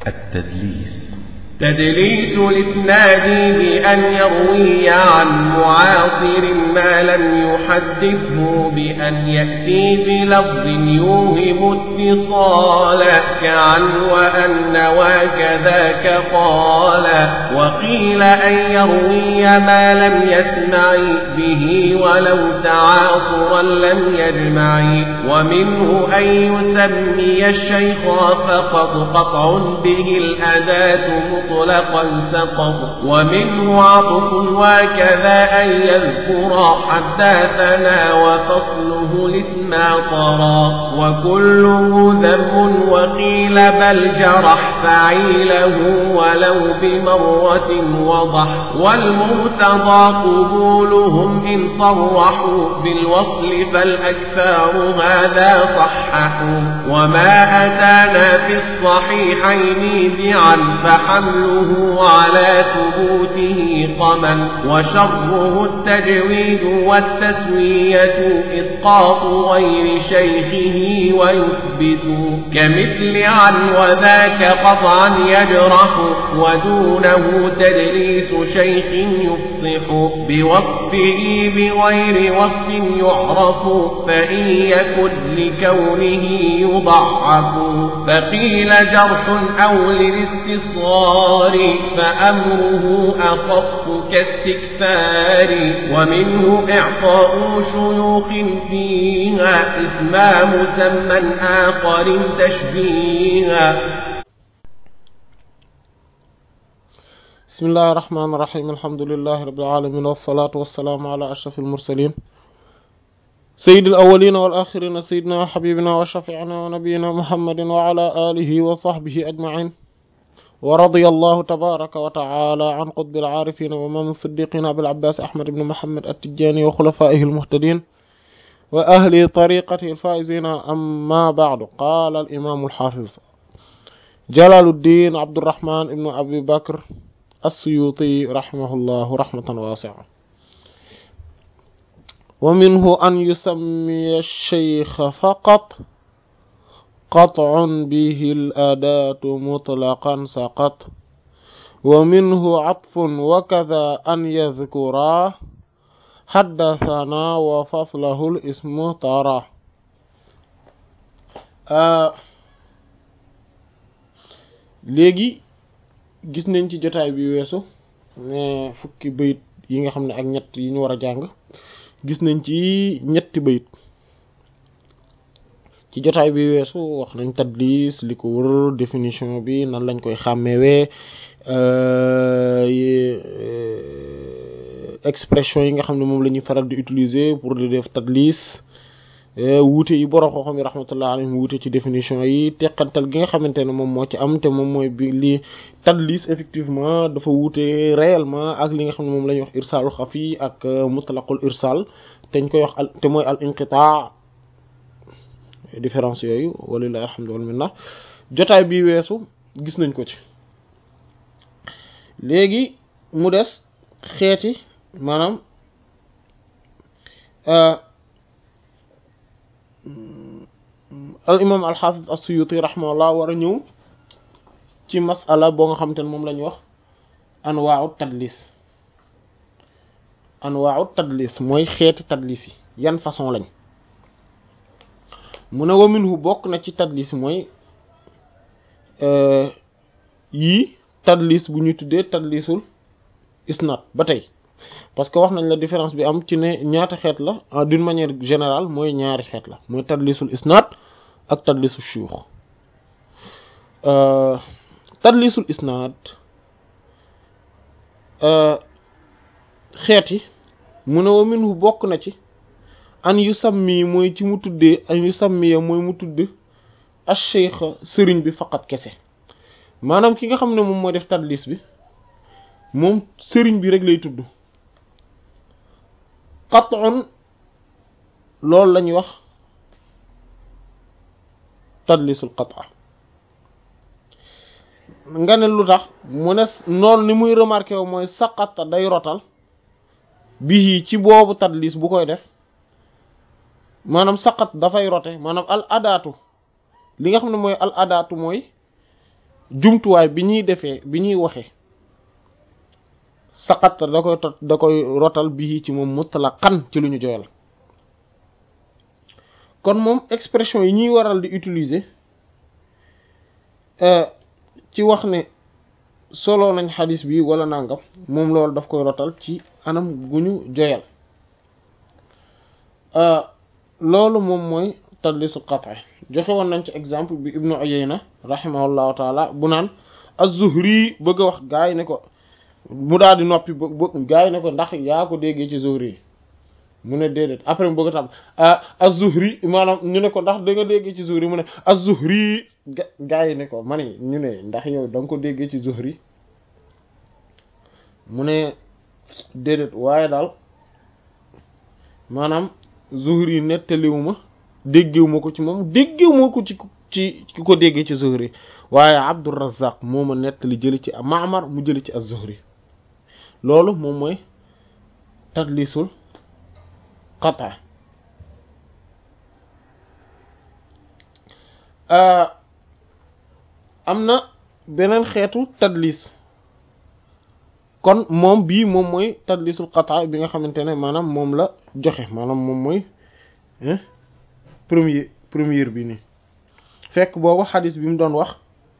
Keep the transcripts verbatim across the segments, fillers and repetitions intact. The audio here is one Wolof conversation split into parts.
التدليس. تدليس الإسناد بأن يروي عن معاصر ما لم يحدثه بأن يأتي بلفظ يوهم اتصالا كعن وأن وكذاك قال. وقيل أن يروي ما لم يسمع به ولو تعاصرا لم يجمع. ومنه أن يسمي الشيخ فقط قطع به الأداة مطلقا سقط. ومنه عطف وكذا أن يذكر حدثنا وفصله الاسم طرا. وكله ذم وقيل بل جرح فعيله ولو بمرة وضح. والمرتضى قبولهم إن صرحوا بالوصل فالأكثار هذا صححوا. وما أتانا في الصحيحين بعن فحمل على ثبوته قمن. وشره التجويد والتسوية إسقاط غير شيخه ويثبت كمثل عن وذاك قطعا يجرح. ودونه تدليس شيخ يفصح بوصفه بغير وصف يعرف فإن يكن لكونه يضعف. فقيل جرح أو للاستثار فأمره أخف كاستكثار. ومنه إعطاء شيوخ فيها اسما مسمى آخر تشبيها. بسم الله الرحمن الرحيم. الحمد لله رب العالمين والصلاة والسلام على أشرف المرسلين سيد الأولين والآخرين سيدنا وحبيبنا وشفيعنا ونبينا محمد وعلى آله وصحبه أجمعين. ورضي الله تبارك وتعالى عن قطب العارفين وإمام الصديقين أبي العباس أحمد بن محمد التجاني وخلفائه المهتدين وأهل طريقته الفائزين. أما بعد، قال الإمام الحافظ جلال الدين عبد الرحمن بن أبي بكر السيوطي رحمه الله رحمة واسعة: ومنه أن يسمي الشيخ فقط قطع به الأداة مطلقا سقط. ومنه عطف وكذا أن يذكرا حدثنا وفصله الاسم طرا. آه léegi gis nañ ci jotaay bi weesu ne fukki bayit yi nga xam ne ak ñett yi ñu war a jàng gis nañ ci ñetti bayit. ci jotaay bi weesu wax nañ tadlis li ko wër, définition bi nan lañ koy xàmmewee, expression yi nga xam ne moom la ñuy faral di utiliser pour di def tadlis, wuute yi borom xam-xam yi rahmatullah alayhim wuute ci définition yi, teqantal gi nga xamante ne moom moo ci am te moom mooy bi li tadlis effectivement dafa wuute réellement ak li nga xam ne moom la ñuy wax irsaalul xafi ak mutlaqul irsaal te ñu koy wax al te mooy al inqitaa. différence yooyu walillahi alhamdu wal minna jotaay bi weesu gis nañ ko ci. léegi mu des xeeti maanaam al imam al hafiz as-Suyuti rahimahullah war a ñëw ci masala boo nga xamante ne moom la ñuy wax anwaa'u tadlis. anwaa'u tadlis mooy xeeti tadlis yi yan façon lañ. mu ne wa minhu bokk na ci tadlis mooy yii tadlis bu ñu tuddee tadlisul isnad ba tey, parce que wax nañ la différence bi am ci ne ñaata xeet la d'une manière générale mooy ñaari xeet la, mooy tadlisul isnad ak tadlisul shuyukh. tadlisul isnad xeet yi mu ne wa minhu bokk na ci an yu sammi mooy ci mu tuddee an yu sammiya mooy mu tudd ash-shaykh sëriñ bi faqat kese. maanaam ki nga xam ne moom mooy def tadlis bi moom sëriñ bi rek lay tudd. qat'un loolu la ñuy wax tadlisul qat'a. nga ne lu tax mu ne noonu ni muy remarqué wu mooy saqata day rotal bii ci boobu tadlis bu koy def. maanaam saqat dafay rote maanaam al adaatu li nga xam ne mooy al adaatu mooy jumtuwaay bi ñuy defee bi ñuy waxee saqat da koy tot da koy rotal bii ci moom mutlaqan ci lu ñu joyal kon moom expression yi ñuy waral di utiliser ci wax ne solo nañ xadis bi wala nangam moom loolu daf koy rotal ci anam gu ñu joyal loolu moom mooy tadlisul qat'i joxe woon nañ ci exemple bi Ibnu Uyayna rahimahullahu taala bu naan az-Zuhri bëgg a wax gaa yi ne ko mu daal di noppi ba gaa yi ne ko ndax yaa ko déggee ci Zuhri mu ne déedéet après mu bëgg a tam az-Zuhri maanaam ñu ne ko ndax da nga déggee ci Zuhri mu ne az-Zuhri gaa yi ne ko ma ne ñu ne ndax yow da nga ko déggee ci Zuhri mu ne déedéet waaye daal maanaam Zuhri nettaliwuma déggiwuma ko ci moom déggiwuma ko ci ci ki ko déggee ci Zuhri waaye Abdurrazzaq moo ma nettali jëli ci Ma'mar mu jëli ci az-Zuhri loolu moom mooy tadlisul qat'a am na beneen xeetu tadlis kon moom bii moom mooy tadlisul qat'a bi nga xamante ne maanaam moom la joxe maanaam moom mooy premier première bi nii fekk boobu xadis bi mu doon wax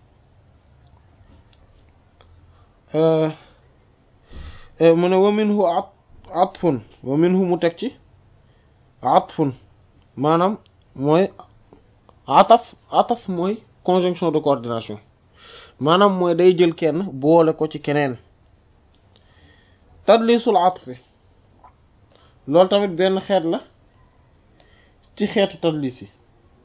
mu ne wa minhu atfun wa minhu mu teg ci atfun maanaam mooy ataf ataf mooy conjonction de coordination maanaam mooy day jël kenn boole ko ci keneen tadlisul atfi loolu tamit benn xeet la ci xeetu tadlis yi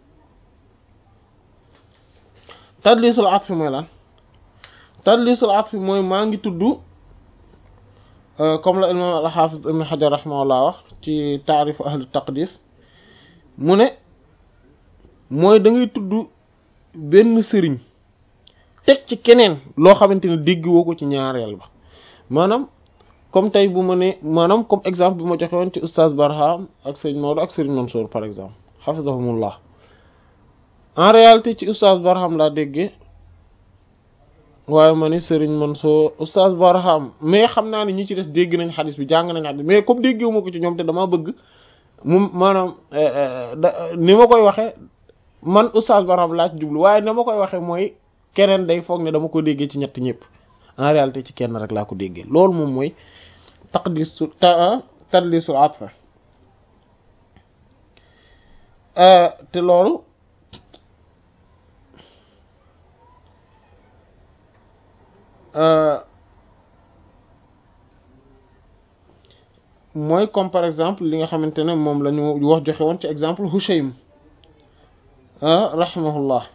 tadlisul atfi mooy lan tadlisul atfi mooy maa ngi tudd comme la imam al-Hafiz ibn Hajar rahimahullah wax ci taarif ahlu taqdis mu ne mooy da ngay tudd benn sëriñ teg ci keneen loo xamante ne dégg woo ko ci ñaareel ba maanaam comme tey bu ma ne maanaam comme exemple bi ma joxe woon ci oustaz Barham ak sëriñ Maodo ak sëriñ Mansour par exemple hafizahumullah en réalité ci oustaz Barham laa déggee waaye ma ni sëriñ Mansour oustaz Barham mais xam naa ne ñi ci des dégg nañ xadis bi jàng nañ xadis mais comme déggewuma ko ci ñoom te dama bëgg mu maanaam ni ma koy waxee man oustaz Barham laa ci jublu waaye ni ma koy waxee mooy keneen day foog ne dama ko déggee ci ñett ñëpp en réalité ci kenn rek laa ko déggee loolu moom mooy taqdisu tadlisul atfa te loolu mooy comme par exemple li nga xamante ne moom la ñu wax joxe woon ci exemple Hushaym rahimahullah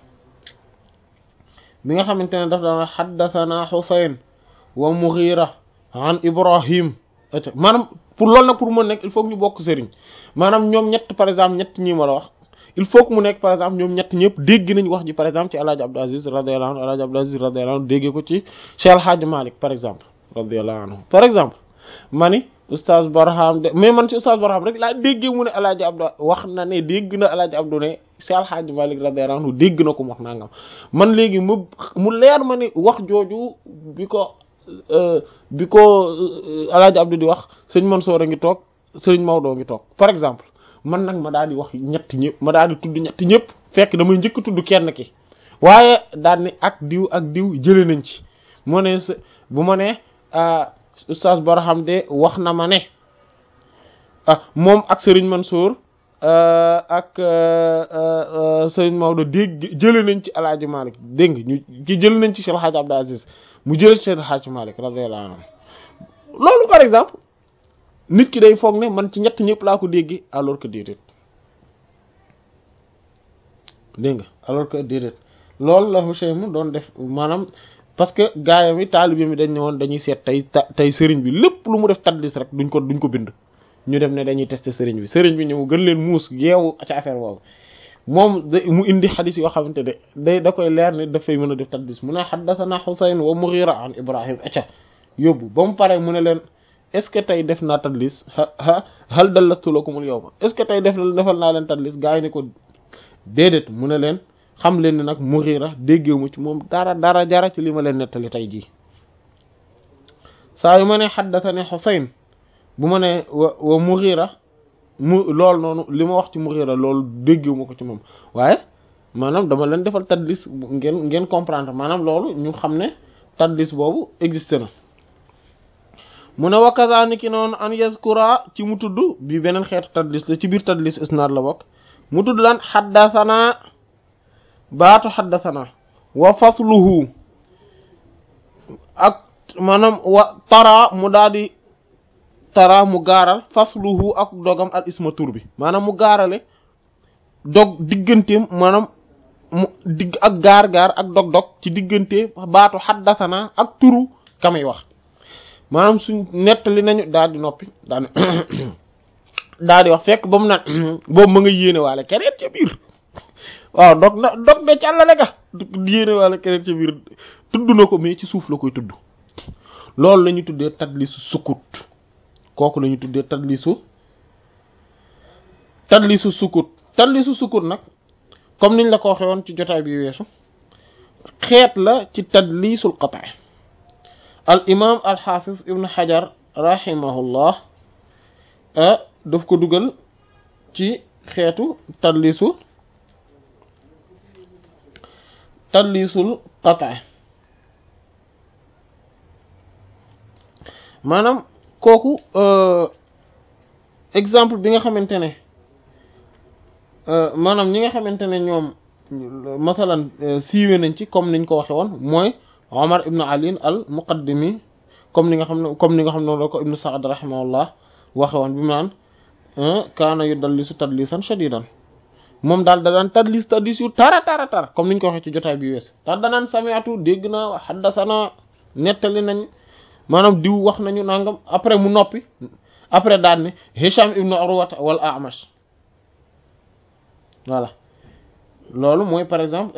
bi nga xamante ne daf daan haddathana Husayn wa Mughira an Ibrahim et maanaam pour loolu nag pour mën nekk il faut que ñu bokk sëriñ maanaam ñoom ñett par exemple ñett ñi ma la wax il faut que mu nekk par exemple ñoom ñett ñëpp dégg nañ wax ji par exemple ci El Hadj Abdou Aziz radiyallahu anhu El Hadj Abdou Aziz radiyallahu anhu déggee ko ci Cheikh El Hadj Malick par exemple radiyallahu anhu par exemple ma ni oustaz Barham de mais man ci oustaz Barham rek laa déggee mu ne El Hadj Abdou wax na ne dégg na El Hadj Abdou ne Cheikh El Hadj Malick radiyallahu anhu dégg na ko wax nangam man léegi mu mu leer ma ni wax jooju bi ko bi ko El Hadj Abdou di wax sëñ Mansour a ngi toog sëñ Maodo ngi toog par exemple man nag ma daal di wax ñett ñëpp ma daal di tudd ñett ñëpp fekk damay njëkk tudd kenn ki waaye daal ni ak diw ak diw jëlee nañ ci mu ne bu ma ne oustaz Barham de wax na ma ne ah moom ak Serigne Mansour ak Serigne Maodo dégg jëlee nañ ci El Hadj Malick dégg nga ñu ki jëlee nañ ci Cheikh El Hadj Abdou Aziz mu jëlee ci Cheikh El Hadj Malick radiyallahu anhu loolu par exemple nit ki day foog ne man ci ñett ñëpp laa ko déggee alors que déedéet dégg nga alors que déedéet loolu la Hushaym doon def maanaam parce que gaayam yi taalibe mi dañ ne woon dañuy seet tey tey sëriñ bi lépp lu mu def tadlis rek duñ ko duñ ko bind ñu dem ne dañuy tester sëriñ bi sëriñ bi ñëw gën leen muus yeewu ci affaire boobu moom mu indi xadis yoo xamante ne day da koy leer ne dafay mën a def tadlis mu ne haddathana Husayn wa Mughira an Ibrahim aca yóbbu ba mu pare mu ne leen est-ce que tey def naa tadlis ha hal dallastu lakumul yawma est-ce que tey def defal naa leen tadlis gaa yi ne ko déedéet mu ne leen xam leen ni nag Mughira déggewu ci moom dara dara jara ci li ma leen nettali tey jii saa yu ma ne haddathani Husayn bu ma ne wa wa Mughira mu loolu noonu li ma wax ci Mughira loolu déggewu ma ko ci moom waaye maanaam dama leen defal tadlis ngeen ngeen comprendre maanaam loolu ñu xam ne tadlis boobu existe na mu ne wa kazaniki noonu an yazkura ci mu tudd bi beneen xeetu tadlis la ci biir tadlis isnaad la bokk mu tudd lan xaddasanaa baatu xaddasanaa wa fasluhu ak maanaam wa tara mu daal di tara mu gaaral fasluhu ak dogam al isma tur bi maanaam mu gaarale dog digganteem maanaam mu digg ak gaar-gaar ak dog-dog ci diggante baatu xaddasanaa ak turu kamay wax maanaam suñ nettali nañu daal di noppi daal di daal di wax fekk ba mu naan boobu ma nga yéene waale keneen ca biir waaw dog na dog de càllale ga yéene waale keneen ca biir tudd na ko mais ci suuf la koy tudd loolu la ñu tuddee tadlisu sukut kooku la ñu tuddee tadlisu tadlisu sukut tadlisu sukut nag comme niñ la ko waxee woon ci jotaay bi weesu xeet la ci tadlisul qata' al imam al hafiz ibn hajar rahimahullah daf ko dugal ci xeetu tadlisu tadlisul qata' maanaam kooku exemple bi nga xamante ne maanaam ñi nga xamante ne ñoom masalan siiwe nañ ci comme niñ ko waxe woon mooy Omar ibn Ali al Muqaddimi comme ni nga xam ne comme ni nga xam ne noonu la ko Ibn Sa'd rahimahullah waxe woon bi mu naan kaana yudallisu tadlisan shadidan moom daal da daan tadlis tadlis yu tara tara tara comme niñ ko waxee ci jotaay bi wees daal danaan sami'tu dégg naa wa haddasana nettali nañ maanaam diw wax nañu nangam après mu noppi après daal ne Hisham ibn Urwa wal A'mash voilà loolu mooy par exemple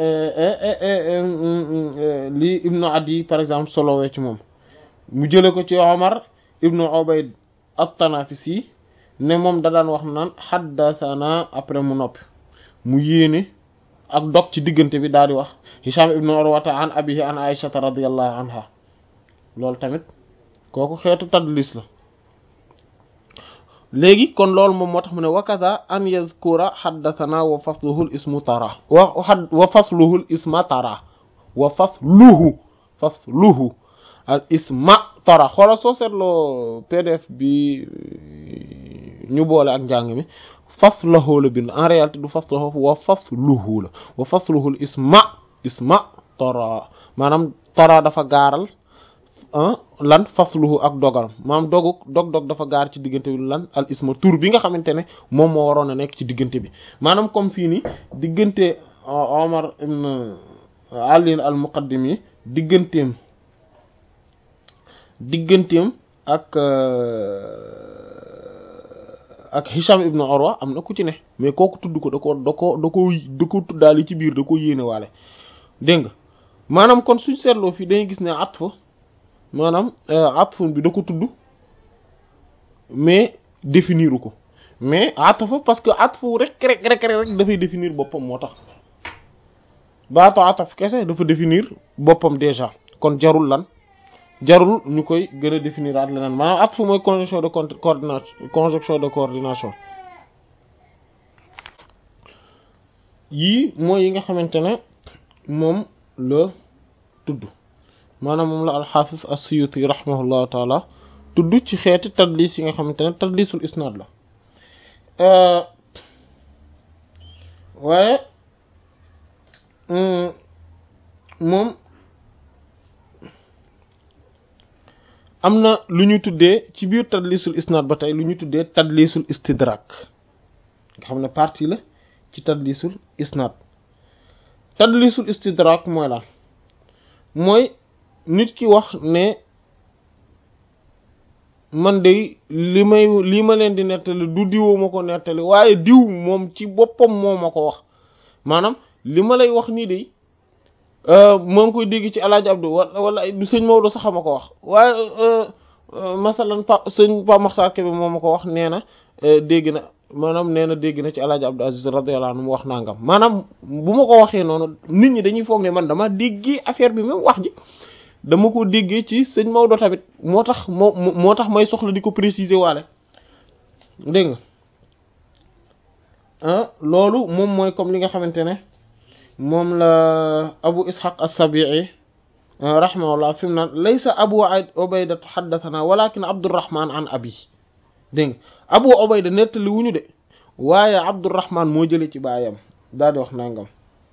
li Ibn Adi par exemple solowee ci moom mu jële ko ci Omar ibn Ubayd at-Tanafisi ne moom da daan wax naan haddathana après mu noppi mu yéene ak dog ci diggante bi daal di wax Hisham ibn Urwa an abihi an Aisha radiyallahu anha loolu tamit kooku xeetu tadlis la léegi kon loolu moom moo tax mu ne wakaza an yazkura haddathana wa fasluhu al ismu tara wa wa fasluhu al isma tara wa fasluhu fasluhu al isma tara xoola soo seetloo P D F bi ñu boole ak njàng mi fasluhu la bind en réalité du fasluhu wa fasluhu la wa fasluhu al isma isma tara maanaam tara dafa gaaral lan fasluhu ak dogal maanaam dogu dog dog dafa gaar ci diggante bi lan al isma tur bi nga xamante ne moom moo waroon a nekk ci diggante bi maanaam comme fii ni diggante Omar ibn Ali al Muqaddimi digganteem digganteem ak ak Hisham ibn Urwa am na ku ci ne mais kooku tudd ko da ko da ko da ko da ko tuddaali ci biir da ko yéene waale dégg nga maanaam kon suñ seetloo fii dañuy gis ne atf maanaam atf bi da ko tudd mais définir ko mais atf parce que atf rek rek rek rek dafay définir boppam moo tax baatu atf kese dafa définir boppam déjà kon jarul lan jarul ñu koy gën a définir at leneen maanaam atf mooy conjonction de coordination conjonction de coordination yii mooy yi nga xamante ne moom la tudd maanaam moom la al-Hafiz as-Suyuti rahimahullahu taala tudd ci xeeti tadlis yi nga xamante ne tadlisul isnaad la waaye moom am na lu ñu tuddee ci biir tadlisul isnaad ba tey lu ñu tuddee tadlisul istidrak nga xam ne partie la ci tadlisul isnaad tadlisul istidrak mooy lan mooy nit ki wax ne man de li may li ma leen di nettali du diwoo ma ko nettali waaye diw moom ci boppam moo ma ko wax maanaam li ma lay wax nii de moo ngi koy dégg ci Alaaji Abdu wala wala du sëñ Maodo sax ma ko wax waaye masalan pa sëñ Pa Maxtaar Kebe moo ma ko wax nee na dégg na maanaam nee na dégg na ci Alaaji Abdou Aziz radiyallahu anhu mu wax nangam maanaam bu ma ko waxee noonu nit ñi dañuy foog ne man dama déggee affaire bi même wax ji dama ko déggee ci sëñ Maodo tamit moo tax moo moo tax may soxla di ko préciser waale dégg nga ah loolu moom mooy comme li nga xamante ne moom la Abu Ishaq as-Sabi'i rahimahullah fi mu naan laysa Abu Ubayda haddathana walakin Abdurrahman an abi dégg nga Abu Ubayda nettali wuñu de waaye Abdurrahman moo jëlee ci baayam daal di wax nangam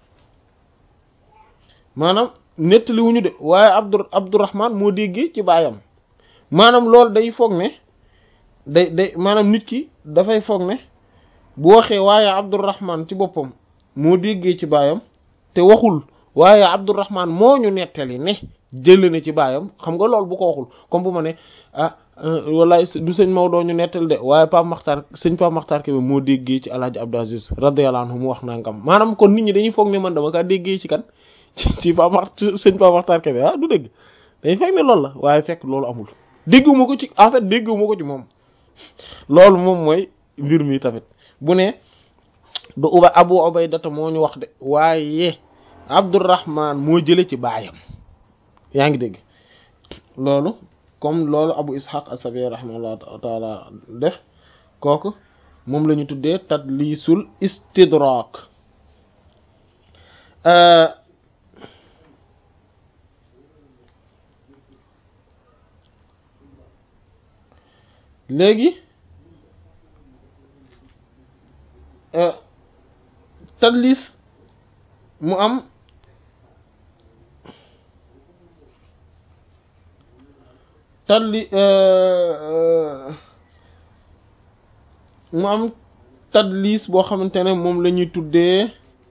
maanaam nettali wuñu de waaye Abdu Abdurrahman moo déggee ci baayam maanaam loolu day foog ne day day maanaam nit ki dafay foog ne bu waxee waaye Abdurrahman ci boppam moo déggee ci baayam te waxul waaye Abdurrahman moo ñu nettali ne jël na ci baayam xam nga loolu bu ko waxul comme bu ma ne ah wallaay du sëñ Maodo ñu nettali de waaye Pape Makhtar sëñ Pape Makhtar Kébé moo déggee ci Alaaji Abdou Aziz radiyallahu anhu mu wax nangam maanaam kon nit ñi dañuy foog ne man dama kaa déggee ci kan ci Pape Makhtar sëñ Pape Makhtar Kébé ah du dëgg dañuy fekk ne loolu la waaye fekk loolu amul dégguma ko ci en fait dégguma ko ci moom loolu moom mooy mbir mi tamit bu ne du uba Abu Ubaydata moo ñu wax de waaye Abdurrahman moo jële ci baayam yaa ngi dégg loolu comme loolu Abu Ishaq as-Sabi'i rahimahullah taala def kooku moom la ñu tuddee tadlisul istidrak léegi tadlis mu am tadli mu am tadlis boo xamante ne moom la ñuy tuddee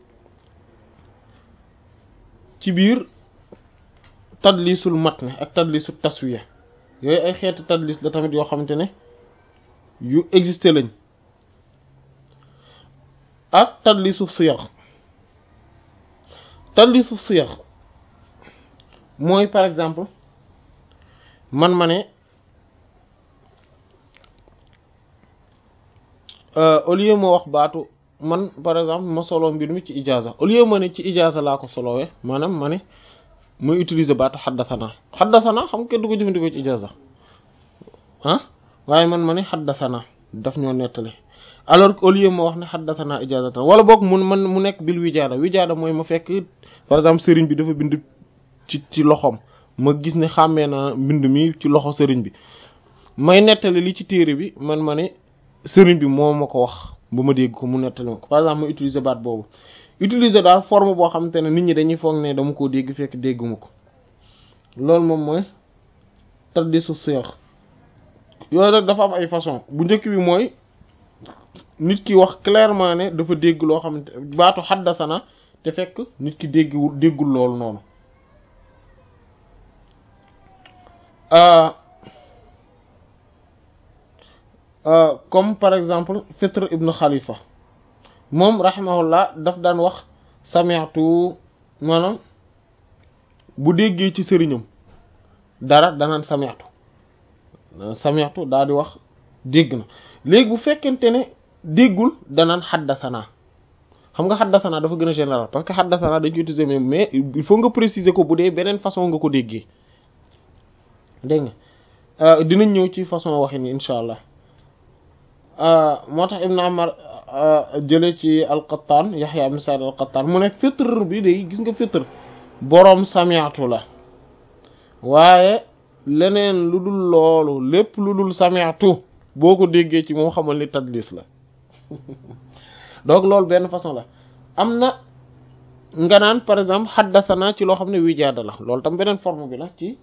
ci biir tadlisul matn ak tadlisul taswiya yooyu ay xeeti tadlis la tamit yoo xamante ne yu existé lañ ak tadlisu siyaq tadlisu siyaq mooy par exemple man ma ne au lieu ma wax baatu man par exemple ma solo mbir mi ci ijaza au lieu ma ne ci ijaza laa ko solowee maanaam ma ne muy utiliser baatu xaddasana xaddasana xam nga kenn du ko jëfandikoo ci ijaza ah waaye man ma ne xaddasana daf ñoo nettali alors que au lieu ma wax ne xaddasana ijazatan wala boog mun man mu nekk bil wijaada wijaada mooy ma fekk par exemple sëriñ bi dafa bind ci ci loxoom ma gis ne xàmmee na mbind mi ci loxo sëriñ bi may nettali li ci téere bi man ma ne sëriñ bi moo ma ko wax ba ma dégg ko mu nettali ma ko par exemple ma utiliser baat boobu utiliser daal forme boo xamante ne nit ñi dañuy foog ne dama koo dégg fekk dégguma ko loolu moom mooy tadlisu siyaq yooyu nag dafa am ay façon bu njëkk bi mooy nit ki wax clairement ne dafa dégg loo xamante baatu xaddasana te fekk nit ki déggul déggul loolu noonu comme par exemple Fitr ibn Khalifa moom rahimahullah daf daan wax sami'tu maanaam bu déggee ci sëriñam dara danaan sami'tu sami'tu daal di wax dégg na léegi bu fekkente ne déggul danaan xaddasana xam nga xaddasana dafa gën a général parce que xaddasana dañ koy utiliser même mais il faut nga préciser ko bu dee beneen façon nga ko déggee dégg nga dinañ ñëw ci façon waxin ni insha allah moo tax Ibn Umar jële ci al-Qattan Yahya ibn Sa'id al-Qattan mu ne fitr bi day gis nga fitr boroom sami'tu la waaye leneen lu dul loolu lépp lu dul sami'tu boo ko déggee ci moom xamal ni tadlis la donc loolu benn façon la am na nga naan par exemple xaddasana ci loo xam ne wijaada la loolu tam beneen forme bi la ci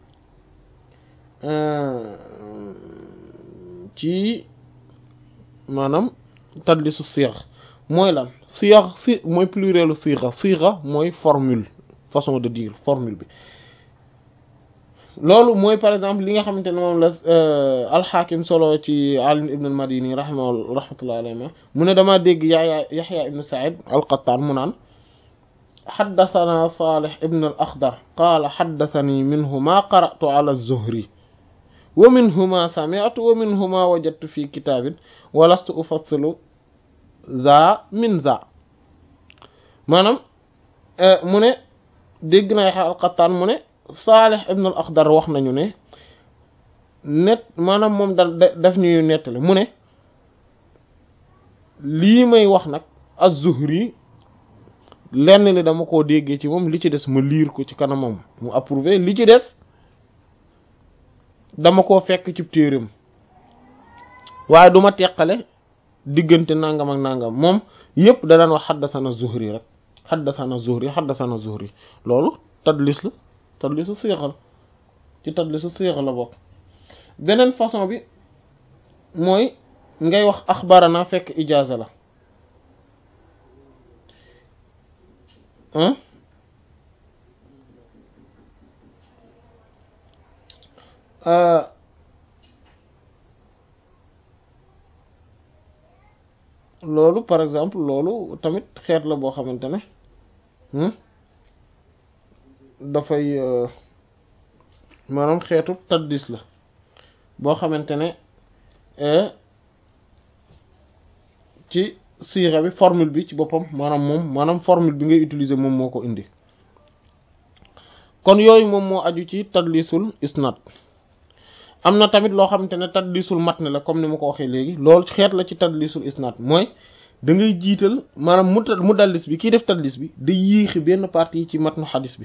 ci maanaam tadlisu siix mooy lan siix si mooy plurielu sixa sixa mooy formule façon de dire formule bi loolu mooy par exemple li nga xamante ne moom la alxaakim solo ci Ali ibn al-Madini rahimahu rahmatullahi alayhi mu ne dama dégg Yahya Yahya ibn Sa'id al-Qattan mu naan xaddasana Salih ibn al-Akhdar qaala xaddasani minhu maa qara'tu ala az-Zuhri wa minhuma sami'tu wa minhuma wajadtu fi kitabin wa lastu ufassilu za min za maanaam mu ne dégg na Yahya al-Qattan mu ne Salih ibn al-Akhdar wax nañu ne net maanaam moom da daf ñuy nettali mu ne lii may wax nag az-Zuhri lenn li dama koo déggee ci moom li ci des ma liir ko ci kanamam mu approuvé li ci des dama koo fekk ci téeram waaye duma teqale diggante nangam ak nangam moom yépp da daan wax xaddasana Zuhri rek xaddasana Zuhri xaddasana Zuhri loolu tadlis la tadlisu sixa la ci tadlisu sixa la bokk beneen façon bi mooy ngay wax axbarana fekk ijaaza la loolu par exemple loolu tamit xeet la boo xamante ne dafay maanaam xeetu taddis la boo xamante ne ci siira bi formule bi ci boppam maanaam moom maanaam formule bi ngay utiliser moom moo ko indi kon yooyu moom moo aju ci tadlisul isnad am na tamit loo xamante ne tadlisul matn la comme ni ma ko waxee léegi loolu xeet la ci tadlisul isnad mooy da ngay jiital maanaam mu mu dallis bi kii def tadlis bi da yéexi benn partie ci matnu xadis bi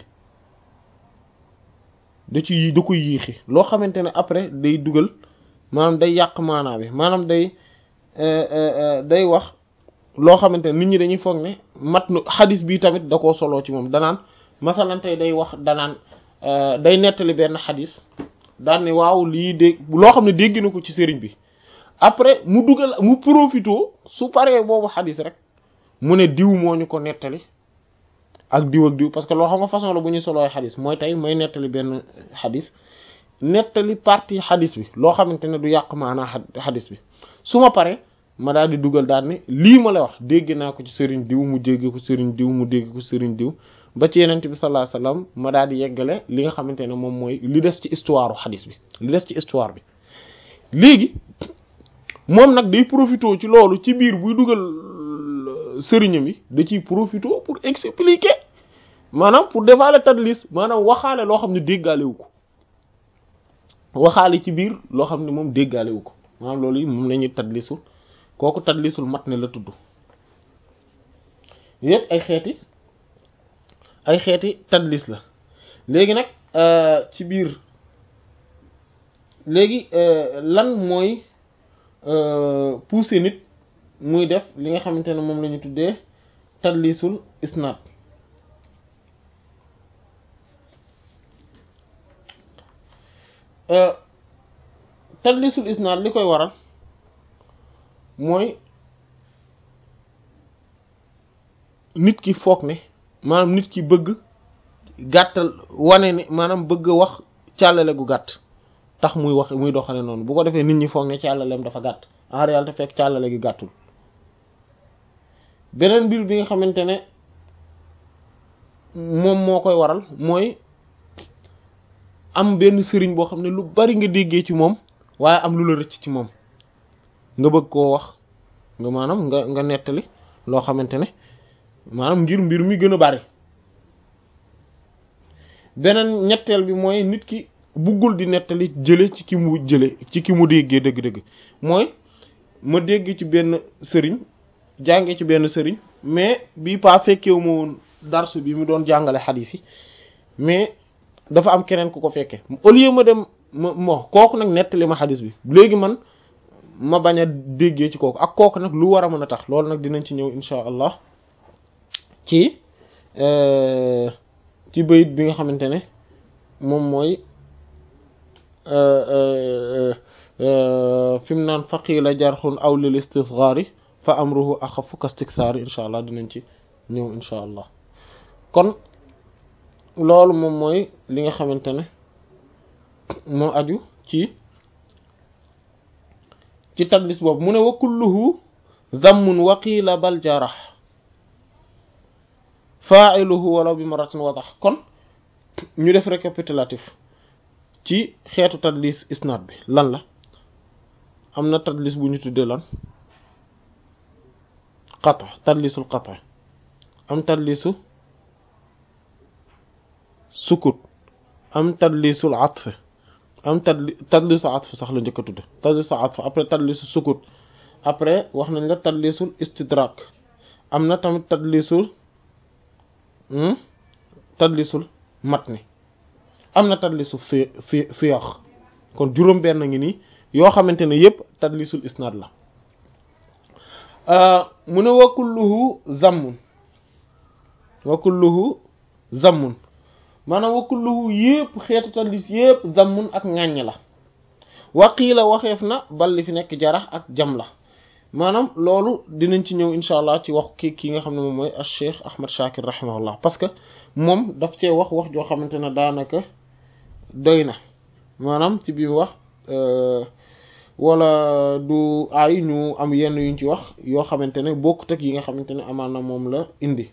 da ci da koy yéexi loo xamante ne après day dugal maanaam day yàq maanaa bi maanaam day day wax loo xamante ne nit ñi dañuy foog ne matnu xadis bi tamit da koo soloo ci moom danaan masalan tey day wax danaan day nettali benn xadis daan ne waaw lii dégg loo xam ne dégg na ko ci sëriñ bi après mu dugal mu profito su paree boobu xadis rek mu ne diw moo ñu ko nettali ak diw ak diw parce que loo xam nga façon la bu ñuy solooy xadis mooy tey may nettali benn xadis nettali partie xadis bi loo xamante ne du yàq maanaa xadis bi su ma paree ma daal di dugal daal ne lii ma la wax dégg naa ko ci sëriñ diw mu dégg ko sëriñ diw mu dégg ko sëriñ diw ba ci yenent bi sallallahu alayhi wasallam ma daal di yeggale li nga xamante ne moom mooy li des ci histoire xadis bi li des ci histoire bi léegi moom nag day profité ci loolu ci biir buy dugal sëriñam yi da ciy profité pour expliquer maanaam pour defaale tadlis maanaam waxaale loo xam ne déggaale wu ko waxaale ci biir loo xam ne moom déggaale wu ko maanaam loolu yi moom la ñuy tadlisul kooku tadlisul mat ne la tudd yépp ay xeeti ay xeeti tadlis la léegi nag ci biir léegi lan mooy pousser nit muy def li nga xamante ne moom la ñu tuddee tadlisul isnad tadlisul isnad li koy waral mooy nit ki foog ne maanaam nit ki bëgg gàttal wane ne maanaam bëgg wax càllale gu gàtt tax muy wax muy doxale noonu bu ko defee nit ñi foog ne càllaleem dafa gàtt en réalité fekk càllale gi gàttul beneen mbir bi nga xamante ne moom moo koy waral mooy am benn sëriñ boo xam ne lu bari nga déggee ci moom waaye am lu la rëcc ci moom nga bëgg koo wax nga maanaam nga nga nettali loo xamante ne maanaam ngir mbir mi gën a bari beneen ñetteel bi mooy nit ki buggul di nettali jële ci ki mu jële ci ki mu déggee dëgg-dëgg mooy ma dégg ci benn sëriñ jànge ci benn sëriñ mais bii pas fekkewu ma woon darsu bi mu doon jàngale xadiis yi mais dafa am keneen ku ko fekke au lieu ma dem ma mo kooku nag nettali ma xadiis bi léegi man ma bañ a déggee ci kooku ak kooku nag lu war a mën a tax loolu nag dinañ ci ñëw insha allah ci ci bayit bi nga xamante ne moom mooy fi mu naan faqiila jarxun aw lil istisghari fa amruhu axafu kastiksaari insha allah dinañ ci ñëw insha allah kon loolu moom mooy li nga xamante ne moo aju ci ci tadlis boobu mu ne wa kulluhu zammun wa qiila bal jarax fa'iluhu walaw bi maratin wadax kon ñu def récapitulatif ci xeetu tadlis isnaad bi lan la am na tadlis bu ñu tuddee lan qata tadlisul qata am tadlisu sukut am tadlisul atf am tadli tadlisu atf sax la njëkk a tudd tadlisu atf après tadlisu sukut après wax nañ la tadlisul istidrak am na tamit tadlisul tadlisul matni am na tadlisul si si siyaax kon juróom benn ngi nii yoo xamante ne yépp tadlisul isnaad la mu ne wa kulluhu zammun wa kulluhu zammun maanaam wa kulluhu yépp xeetu tadlis yépp zammun ak ŋàññ la waqiila waxeef na bal li fi nekk jarax ak jam la maanaam loolu dinañ ci ñëw insha allah ci wax ki ki nga xam ne moom mooy al Cheikh Ahmad Shakir rahimahullah parce que moom daf cee wax wax joo xamante ne daanaka doy na maanaam ci biir wax wala du ay ñu am yenn yuñ ci wax yoo xamante ne bokkut ak yi nga xamante ne amaan na moom la indi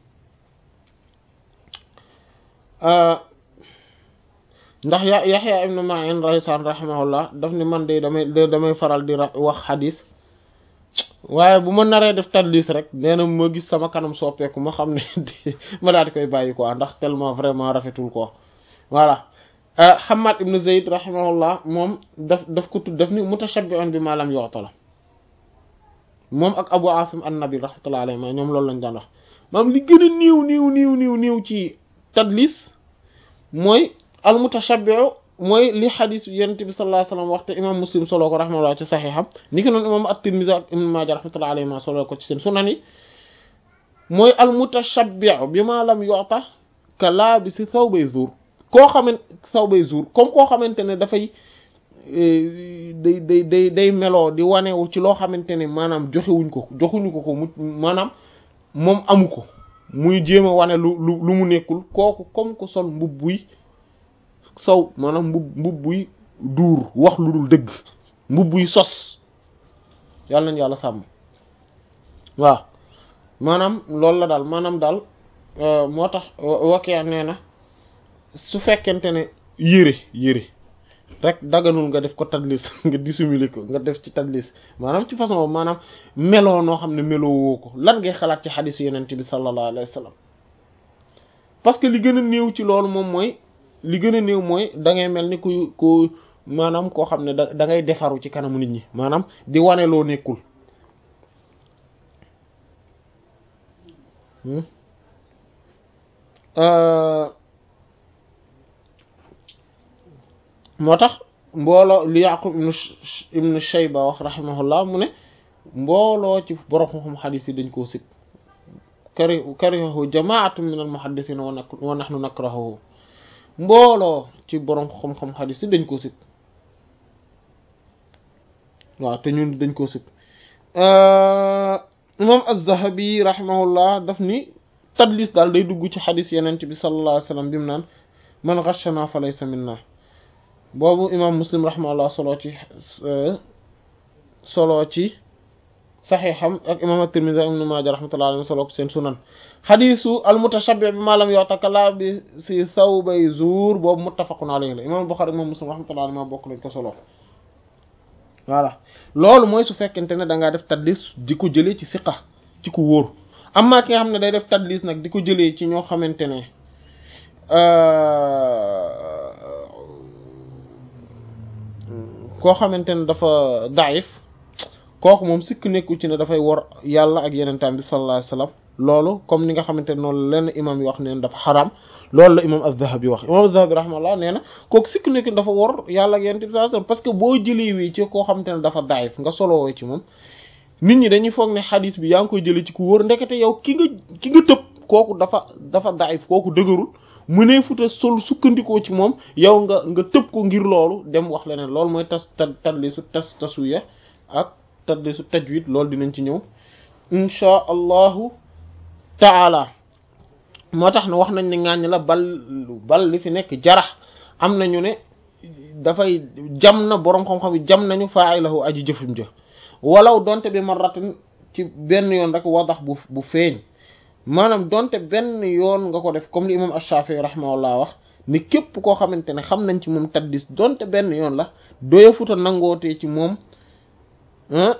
ndax ya Yaxya ibn Ma'in Raysan rahimahullah daf ni man de damay damay faral di wax xadis waaye bu ma naree def tadlis rek nee na ma gis sama kanam soppeeku ma xam ne ma daal di koy bàyyi quoi ndax tellement vraiment rafetul quoi voilà Hammad ibn Zayd rahimahullah moom daf daf ko tudd daf ni mutashabbi'un bi ma lam yu'ta la moom ak Abu Asim an-Nabil rahmatullahi alayhi ma ñoom loolu lañ daan wax maam li gën a niiw niiw niiw niiw niiw ci tadlis mooy al mutashabbi'u mooy li xadis yonent bi sallallahu alayhi wasallam waxte imam Muslim solo ko rahimahullah ci saxiixam ni ki noonu imam at-Tirmidhi ak Ibn Maaja rahmatullahi alayhi ma solo ko ci seen sunan yi mooy al mutashabbi'u bi ma lam yu'ta ka laabisi thawbay zuur koo xamante thawbay zuur comme koo xamante ne dafay day day day day meloo di wanewu ci loo xamante ne maanaam joxewuñ ko joxuñu ko ko mu maanaam moom amu ko muy jéem a wane lu lu lu mu nekkul kooku comme ko sol mbubb buy saw maanaam mbub mbub buy duur wax lu dul dëgg mbub buy sos yàlla nañ yàlla sàmm waaw maanaam loolu la daal maanaam daal moo tax Waki' nee na su fekkente ne yére yére rek daganul nga def ko tadlis nga dissimuler ko nga def ci tadlis maanaam ci façon boobu maanaam meloo noo xam ne meloo woo ko lan ngay xalaat ci xadiis Yonent bi sallallahu alayhi wa sallam parce que li gën a néew ci loolu moom mooy li gën a néew mooy da ngay mel ni ku ku maanaam koo xam ne da da ngay defaru ci kanamu nit ñi maanaam di wane loo nekkul moo tax mbooloo li Yaqub ibn ibn Shayba wax rahimahullah mu ne mbooloo ci borom xam-xam xadiis yi dañ koo sit kari karihahu jamaatun min al muhaddisiin wa nak wa nahnu nakrahuhu mbooloo ci borom xam-xam xadiis yi dañ koo sit waaw te ñun dañ koo sit imam az-Zahabi rahimahullah daf ni tadlis daal day dugg ci xadiis Yonent bi sallallahu alayhi wa sallam bi mu naan man ghashana fa laysa minna boobu imam Muslim rahimahullah solo ci solo ci saxiixam ak imam at-Tirmidhi ibn Maaja rahmatullahi alayhi solo ko seen sunan xadiisu al-mutashabbi' bi ma lam yu'takala bi si thawbay zuur boobu muttafaqun alayhi la imam Bukhari imam Muslim rahmatullahi alayhi ma bokk lañ ko solo voilà loolu mooy su fekkente ne da ngaa def tadlis di ko jëlee ci siqa ci ku wóor amma ki nga xam ne day def tadlis nag di ko jëlee ci ñoo xamante ne koo xamante ne dafa daif kooku moom sikk nekku ci ne dafay wor yàlla ak yenentaan bi sallallahu alayhi wasallam loolu comme ni nga xamante ne noonu lenn imam yi wax ne dafa xaram loolu la imam az-Zahabi wax imam az-Zahabi rahimahullah nee na kooku sikk nekku dafa wor yàlla ak yenentaan bi sallallahu alayhi wasallam parce que boo jëlee wi ci koo xamante ne dafa daif nga solowee ci moom nit ñi dañuy foog ne xadis bi yaa ngi koy jëlee ci ku wóor ndekete yow ki nga ki nga tëb kooku dafa dafa daif kooku dëgërul mu ne futa sol sukkandikoo ci moom yow nga nga tëb ko ngir loolu dem wax leneen loolu mooy tas ta tadlisu tas taswiya ak tadlisu tajwid loolu dinañ ci ñëw insha allahu taala moo tax ne wax nañ ne ngaañ la bal bal li fi nekk jarax am nañu ne dafay jam na boroom xam-xam yi jam nañu fa'ilahu aji jëfum jëf walaw donte bi marratin ci benn yoon rek wadax bu bu feeñ maanaam donte benn yoon nga ko def comme li imam Ash-Shafi'i rahimahullah wax ni képp koo xamante ne xam nañ ci moom tadlis donte benn yoon la doyafuta nangootee ci moom ah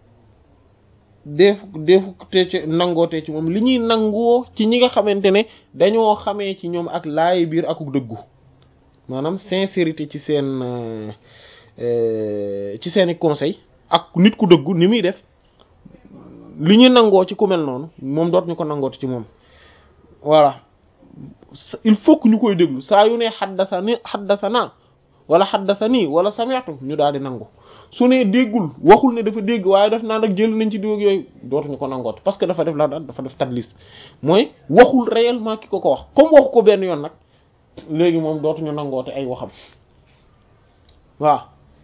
deefu deefu te ci nangootee ci moom li ñuy nangoo ci ñi nga xamante ne dañoo xamee ci ñoom ak laay biir akuk dëggu maanaam sincérité ci seen ci seeni conseil ak nit ku dëggu ni muy def li ñuy nangoo ci ku mel noonu moom doot ñu ko nangooti ci moom voilà il faut que ñu koy déglu saa yu ne xaddasani xaddasana wala xaddasani wala sami'tu ñu daal di nangu su ne déggul waxul ne dafa dégg waaye daf naan rek jël nañ ci diw ak yooyu dootuñu ko nangooti parce que dafa def la daal dafa def tadlis mooy waxul réellement ki ko ko wax comme waxu ko benn yoon nag léegi moom dootuñu nangooti ay waxam waaw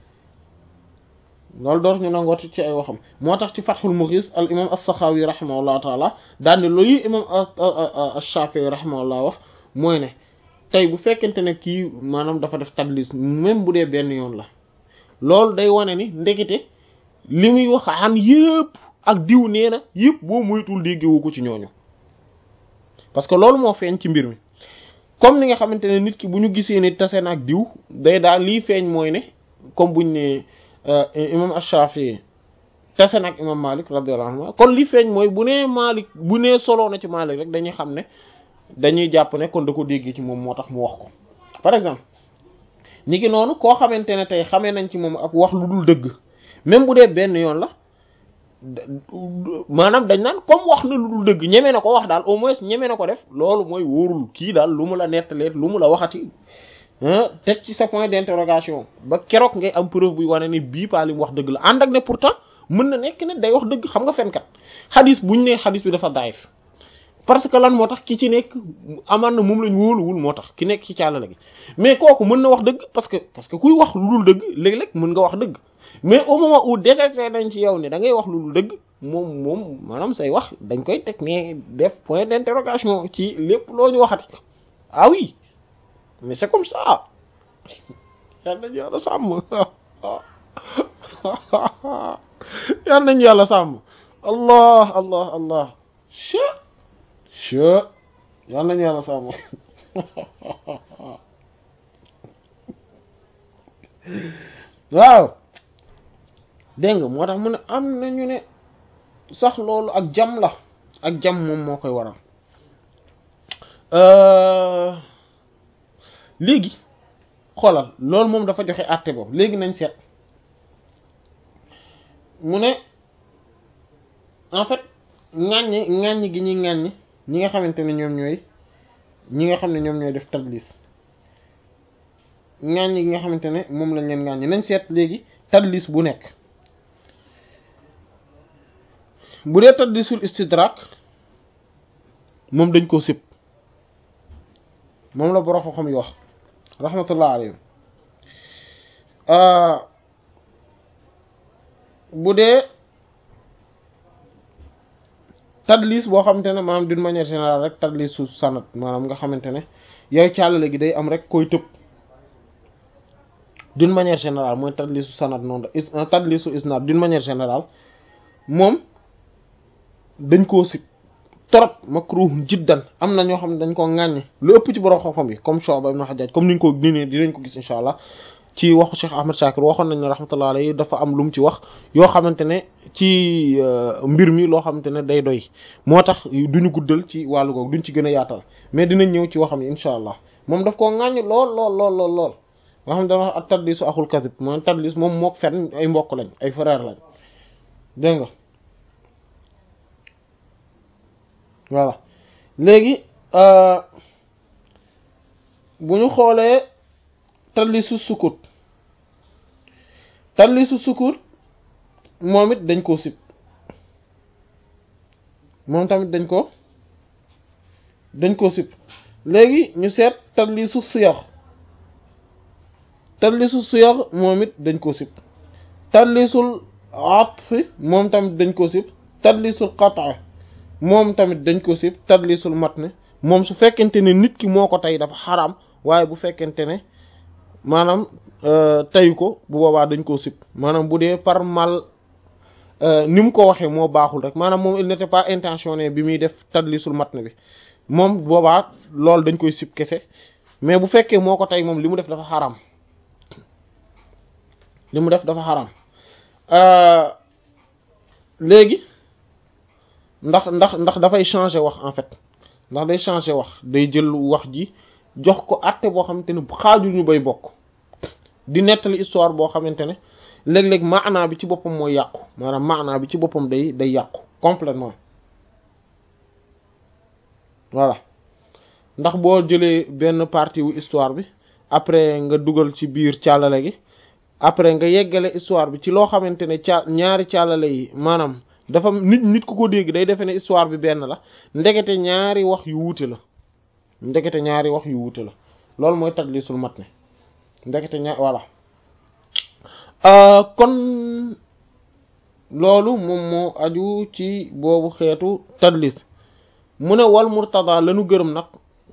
loolu dootuñu nangooti ci ay waxam moo tax ci Fathul Mughis al imam as-Sakhawi rahimahullahu taala daan ne loolu imam ash-Shafi'i rahimahullah wax mooy ne tey bu fekkente ne kii maanaam dafa def tadlis même bu dee benn yoon la loolu day wane ni ndekete li muy wax an yëpp ak diw nee na yëpp boo moytul déggewu ko ci ñooñu parce que loolu moo feeñ ci mbir mi comme ni nga xamante ne nit ki bu ñu gisee ni tase na ak diw day daal lii feeñ mooy ne comme buñ ne imam ash-Shafi'i tase na ak imam Malik radiyallahu anhu kon li feeñ mooy bu nee Malik bu nee soloo na ci Malik rek dañuy xam ne dañuy jàpp ne kon da ko déggee ci moom moo tax mu wax ko par exemple ni ki noonu koo xamante ne tey xamee nañ ci moom ak wax lu dul dëgg même bu dee benn yoon la maanaam dañ naan comme wax na lu dul dëgg ñeme na ko wax daal au moins ñeme na ko def loolu mooy wóorul kii daal lu mu la nettalee lu mu la waxati teg ci sa point d'interrogation ba keroog ngay am preuve buy wane ni bii paa li mu wax dëgg la ànd ak ne pourtant mën na nekk ne day wax dëgg xam nga fenkat xadis buñ ne xadis bi dafa daif parce que lan moo tax ki ci nekk amaan na moom lañ wóoluwul moo tax ki nekk ci càllale gi mais kooku mën na wax dëgg parce que parce que kuy wax lu dul dëgg léeg-léeg mën nga wax dëgg mais au moment où détecté nañ ci yow ne da ngay wax lu dul dëgg moom moom maanaam say wax dañ koy teg ne def point d'interrogation ci lépp loo ñu waxati ah oui mais c'est comme ça yal nañu yàlla sàmm yal nañu yàlla sàmm allah allah allah che che yal nañu yàlla sàmm waaw dégg nga moo tax mu ne am nañu ne sax loolu ak jam la ak jam moom moo koy waral léegi xoolal loolu moom dafa joxe àtte boobu léegi nañ seet mu ne en fait ŋàññi ŋàññi gi ñuy ŋàññi ñi nga xamante ne ñoom ñooy ñi nga xam ne ñoom ñooy def tadlis ŋàññi gi nga xamante ne moom lañ leen ŋàññi nañ seet léegi tadlis bu nekk bu dee tadlisul istidrak moom dañ koo sib moom la borom xam-xam yi wax rahmatullah alayhi bu dee tadlis boo xamante ne maanaam d'une manière générale rek tadlisu sanad maanaam nga xamante ne yow càllale gi day am rek koy tëb d'une manière générale mooy tadlisu sanad noonu la tadlisu isnad d'une manière générale moom dañ koo sib trop makruh jiddan am na ñoo xam ne dañ ko ŋàññe lu ëpp ci borom xam-xam yi comme Shu'ba ibn Hajjaj comme niñ ko ni ne dinañ ko gis insha allah ci waxu Cheikh Ahmad Shakir waxoon nañ ne rahmatullah alayhi dafa am lu mu ci wax yoo xamante ne ci mbir mi loo xamante ne day doy moo tax duñu guddal ci wàllu googu duñ ci gën a yaatal mais dinañ ñëw ci waxam yi insha allah moom daf koo ŋàññ lool lool lool lool lool nga xam ne dana wax ak tadlisu axul kadib mooy tadlis moom mook fen ay mbokk lañ ay frère lañ dégg nga voilà léegi bu ñu xoolee tadlisu sukut tadlisu sukut moom it dañ koo sib moom tamit dañ ko dañ koo sib léegi ñu seet tadlisu siyax tadlisu siyax moom it dañ koo sib tadlisul atfi moom tamit dañ koo sib tadlisul qat'a moom tamit dañ ko sib tadlisul matn moom su fekkente ne nit ki moo ko tey dafa xaraam waaye bu fekkente ne maanaam teyu ko bu boobaa dañ koo sib maanaam bu dee par mal ni mu ko waxee moo baaxul rek maanaam moom il n'était pas intentionné bi muy def tadlisul matn bi moom boobaa loolu dañ koy sib kese mais bu fekkee moo ko tey moom li mu def dafa xaram li mu def dafa xaram léegi ndax ndax ndax dafay changer wax en fait ndax day changer wax day jël wax ji jox ko àtte boo xamante ne xaaju ñu bay bokk di nettali histoire boo xamante ne léeg-léeg maanaa bi ci boppam mooy yàqu maanaam maanaa bi ci boppam day day yàqu complètement voilà ndax boo jëlee benn partie wu histoire bi après nga dugal ci biir càllale gi après nga yeggale histoire bi ci loo xamante ne ca ñaari càllale yi maanaam dafa nit nit ku ko dégg day defe ne histoire bi benn la ndekete ñaari wax yu wuute la ndekete ñaari wax yu wuute la loolu mooy tadlisul matn ndekete ñaar voilà kon loolu moom moo aju ci boobu xeetu tadlis mu ne wal murtada lanu gërëm nag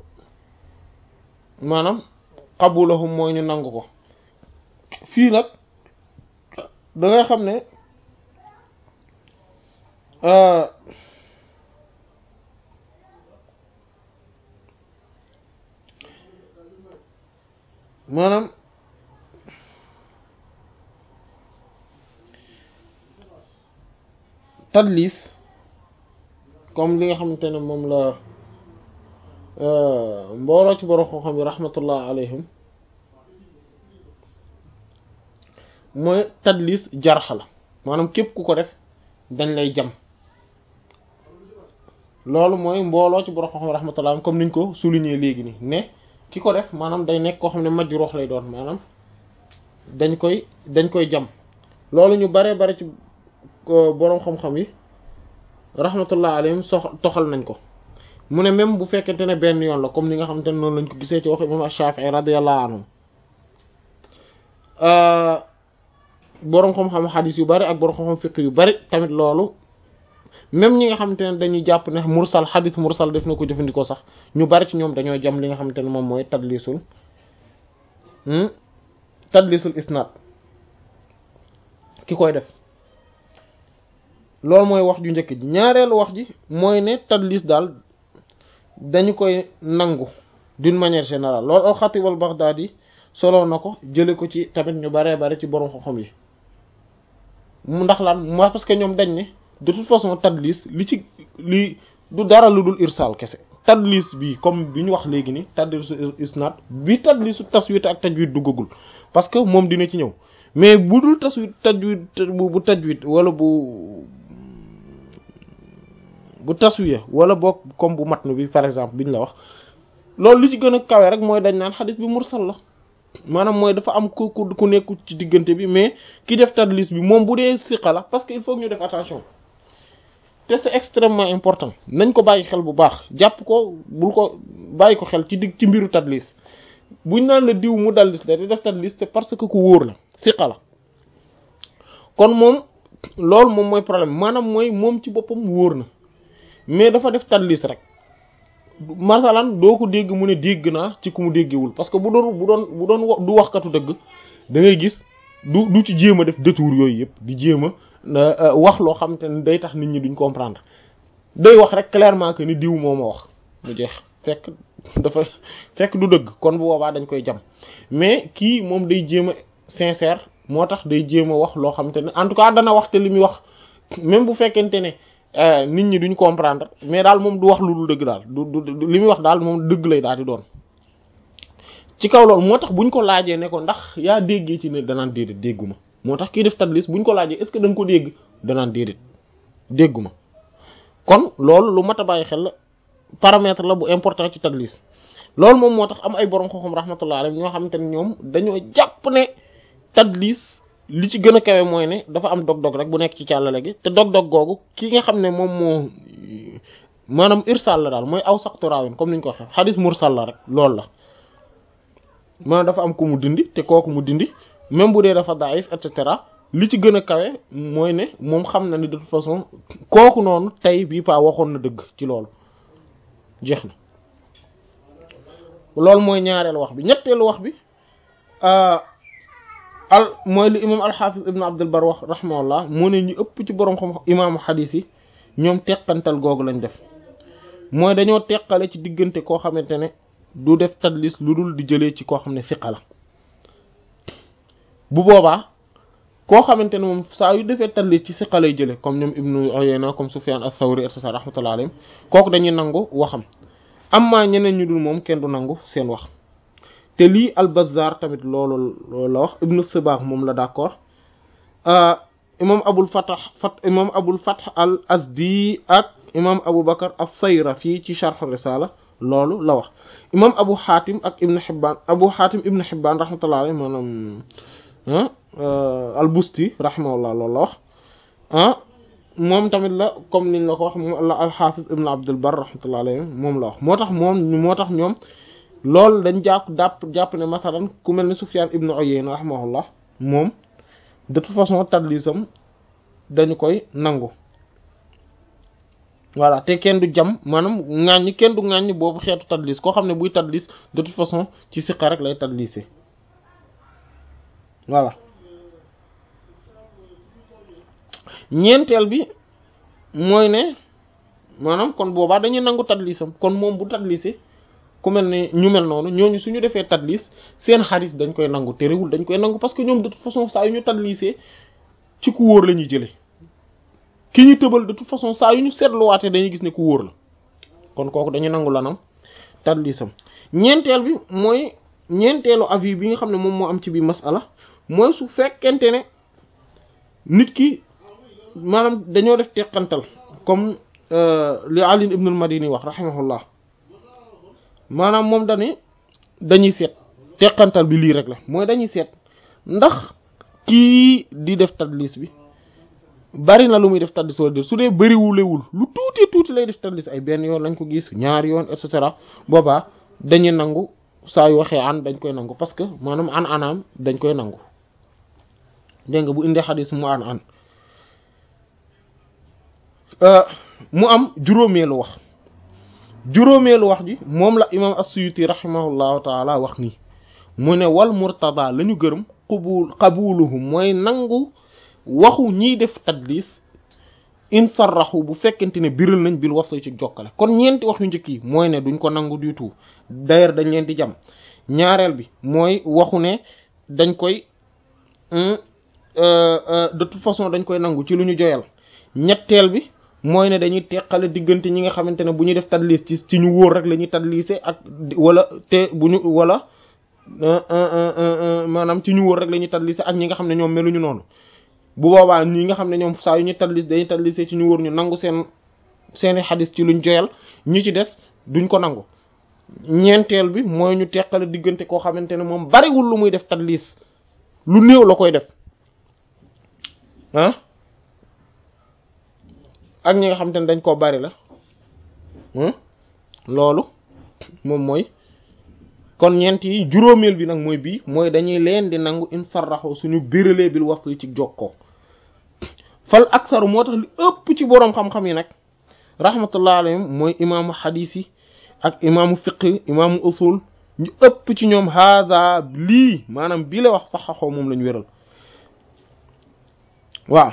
maanaam qabulahum mooy ñu nangu ko fii nag da ngay xam ne maanaam tadlis comme li nga xamante ne moom la mbooloo ci borom xam-xam yi rahmatullah alayhim mooy tadlis jarx la maanaam képp ku ko def dañ lay jam loolu mooy mbooloo ci borom xam-xam yi rahmatullah comme niñ ko souligner léegi nii ne ki ko def maanaam day nekk koo xam ne majruux lay doon maanaam dañ koy dañ koy jam loolu ñu bare bare ci boroom xam-xam yi rahmatullah alayhim sox toxal nañ ko mu ne même bu fekkente ne benn yoon la comme ni nga xamante ne noonu lañ ko gisee ci wax imam Shafi'i radiyallahu anhu boroom xam-xam xadis yu bari ak boroom xam-xam fiqh yu bari tamit loolu même ñi nga xamante ne dañuy jàpp ne mursal xadis mursal def na ko jëfandikoo sax ñu bari ci ñoom dañoo jam li nga xamante ne moom mooy tadlisul tadlisul isnad ki koy def loolu mooy wax ju njëkk ji ñaareelu wax ji mooy ne tadlis daal dañu koy nangu d'une manière générale loolu al-Khatib al-Baghdadi solo na ko jële ko ci tamit ñu baree bare ci borom xam-xam yi mu ndax lan mooy parce que ñoom dañ ne de toute façon tadlis li ci li du dara lu dul irsal kese tadlis bi comme bi ñu wax léegi ni tadlisu isnad bi tadlisu taswit ak tajwid duggagul parce que moom dina ci ñëw mais bu dul taswit tajwid bu tajwid wala bu bu taswiya wala boog comme bu matn bi par exemple biñ la wax loolu li ci gën a kawe rek mooy dañ naan xadis bi mursal la maanaam mooy dafa am ku ku nekku ci diggante bi mais ki def tadlis bi moom bu dee siqa la parce que il faut que ñu def attention te c'est extrêmement important nañ ko bàyyi xel bu baax jàpp ko bul ko bàyyi ko xel ci digg ci mbiru tadlis buñ naan la diw mu dallis la te def tadlis c'est parce que ku wóor la siqa la kon moom loolu moom mooy problème maanaam mooy moom ci boppam wóor na mais dafa def tadlis rek masalan doo ko dégg mu ne dégg naa ci ku mu déggewul parce que bu doon bu doon bu doon du waxkatu dëgg da ngay gis du du ci jéem a def détour yooyu yëpp di jéem a wax loo xamante ne day tax nit ñi duñ comprendre day wax rek clairement que ni diw moo ma wax mu jeex fekk dafa fekk du dëgg kon bu boobaa dañ koy jam mais kii moom day jéem a sincère moo tax day jéem a wax loo xamante ne en tout cas dana wax te li muy wax même bu fekkente ne nit ñi duñ comprendre mais daal moom du wax lu dul dëgg daal du du li muy wax daal moom dëgg lay daal di doon ci kaw loolu moo tax buñ ko laajee ne ko ndax yaa déggee ci ne danaan déedéet dégguma moo tax kii def tadlis buñ ko laajee est-ce que da nga ko dégg danaan déedéet dégguma kon loolu lu mat a bàyyi xel la paramètre la bu important ci tadlis loolu moom moo tax am ay borom xam-xam rahmatullah alayhi ñoo xamante ne ñoom dañoo jàpp ne tadlis li ci gën a kawe mooy ne dafa am dog-dog rek bu nekk ci càllale gi te dog-dog googu ki nga xam ne moom moo maanaam irsal la daal mooy aw saqtu raawin comme ni ñu ko waxee xadis mursal la rek loolu la maanaam dafa am ku mu dindi te kooku mu dindi même bu dee dafa daif et cetera li ci gën a kawe mooy ne moom xam na ni de toute façon kooku noonu tey bii paa waxoon na dëgg ci loolu jeex na loolu mooy ñaareelu wax bi ñetteelu wax bi al mooy li imam al-Hafiz ibn Abdul Bar wax rahimahullah moo ne ñu ëpp ci borom xam imaamu xadiis yi ñoom teqantal googu lañ def mooy dañoo teqale ci diggante koo xamante ne du def tadlis lu dul di jëlee ci koo xam ne siqa la bu boobaa koo xamante ne moom saa yu defee tadlis ci siqa lay jëlee comme ñoom Ibnu Uyayna comme Sufyan as-Sawri et cetera rahmatullahi alayhim kooku dañuy nangu waxam amma ñeneen ñu dul moom kenn du nangu seen wax te lii al-Bazzar tamit loolu la wax Ibnu Sibagh moom la d'accord imam Abul Fath fat imam Abul Fath al-Azdi ak imam Abu Bakr as-Sayrafi ci Sharh ar-Risala loolu la wax imam Abu Hatim ak Ibn Hibban Abu Hatim Ibn Hibban rahmatullahi alayhi maanaam al-Busti rahimahullah loolu la wax ah moom tamit la comme niñ la ko wax moom la al-Hafiz Ibn Abdul Barr rahmatullahi alayhi moom la wax moo tax moom moo tax ñoom loolu dañ jàpp dàpp jàpp ne masalan ku mel ni Sufyan ibn Uyayna rahimahullah moom de toute façon tadlisam dañu koy nangu voilà te kenn du jam maanaam ŋàññi kenn du ŋàññi boobu xeetu tadlis koo xam ne buy tadlis de toute façon ci siqa rek lay tadlisee voilà ñeenteel bi mooy ne maanaam kon boobaa dañuy nangu tadlisam kon moom bu tadlisee ku mel ne ñu mel noonu ñooñu suñu defee tadlis seen xadis dañ koy nangu te réewul dañ koy nangu parce que ñoom de toute façon saa yu ñu tadlisee ci ku wóor la ñuy jëlee ki ñu tëbal de toute façon saa yu ñu seetluwaatee dañuy gis ne ku wóor la kon kooku dañuy nangu lanam tadlisam ñeenteel bi mooy ñeenteelu avis bi nga xam ne moom moo am ci biir masala mooy su fekkente ne nit ki maanaam dañoo def teqantal comme li Ali ibn al-Madini wax rahimahullah maanaam moom dañuy dañuy seet teqantal bi lii rek la mooy dañuy seet ndax kii di def tadlis bi bari na lu muy def tadlis wala su dee bariwulewul lu tuuti tuuti lay def tadlis ay benn yoon lañ ko gis ñaari yoon et cetera boobaa dañuy nangu saa yu waxee an dañ koy nangu parce que maanaam an anaam dañ koy nangu dégg nga bu indee xadis mu an an mu am juróomeelu wax juróomeelu wax ji moom la imam as-Suyuti rahimahullahu taala wax nii mu ne wal murtada la ñu gërëm qabul qabuluhum mooy nangu waxu ñiy def tadlis in sarraxu bu fekkente ne biral nañ bil wasl ci jokkale kon ñeenti wax yu njëkk yi mooy ne duñ ko nangu du tout d'ailleurs dañ leen di jam ñaareel bi mooy waxu ne dañ koy de toute façon dañ koy nangu ci lu ñu joyal ñetteel bi mooy ne dañuy teqale diggante ñi nga xamante ne bu ñuy def tadlis ci ci ñu wóor rek la ñuy tadlise ak wala te bu ñu wala maanaam ci ñu wóor rek la ñuy tadlise ak ñi nga xam ne ñoom meluñu noonu bu boobaa ñi nga xam ne ñoom saa yu ñu tadlis dañuy tadlise ci ñu wóor ñu nangu seen seeni xadis ci luñ joyal ñi ci des duñ ko nangu ñeenteel bi mooy ñu teqale diggante koo xamante ne moom bariwul lu muy def tadlis lu néew la koy def ah ak ñi nga xamante ne dañ koo bari la loolu moom mooy kon ñeent yi juróomeel bi nag mooy bii mooy dañuy leen di nangu in sarraxoo suñu béralee bil wasl ci jokkoo fal aksaru moo tax li ëpp ci boroom xam-xam yi nag rahmatullah alayhim mooy imaamu xadiis yi ak imaamu fiqh imaamu usul ñu ëpp ci ñoom haada lii maanaam bii la wax saxaxoo moom lañu wéral waaw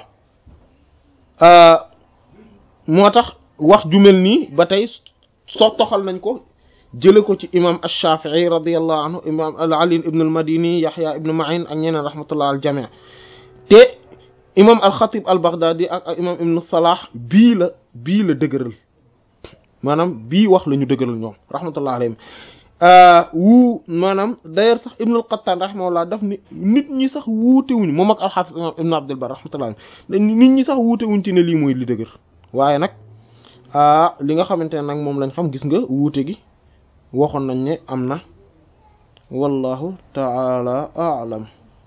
moo tax wax ju mel nii ba tey soo toxal nañ ko jële ko ci imam ash-Shafi'i radiyallahu anhu imam al-Ali ibn al-Madini Yahya ibn Ma'in ak ñeneen rahmatullah al jami' te imam al-Khatib al-Baghdadi ak imam ibn Salah bii la bii la dëgëral maanaam bii wax la ñu dëgëral ñoom rahmatullah alayhim wu maanaam d'ailleurs sax ibn al-Qattan rahimahullah daf ni nit ñi sax wuute wuñ moom ak al-Hafiz ibn Abd al-Barr rahmatullah nit ñi sax wuute wuñ ci ne lii mooy li dëgër waaye nag ah li nga xamante ne nag moom lañ xam gis nga wuute gi waxoon nañ ne am na wallahu ta'ala a'lam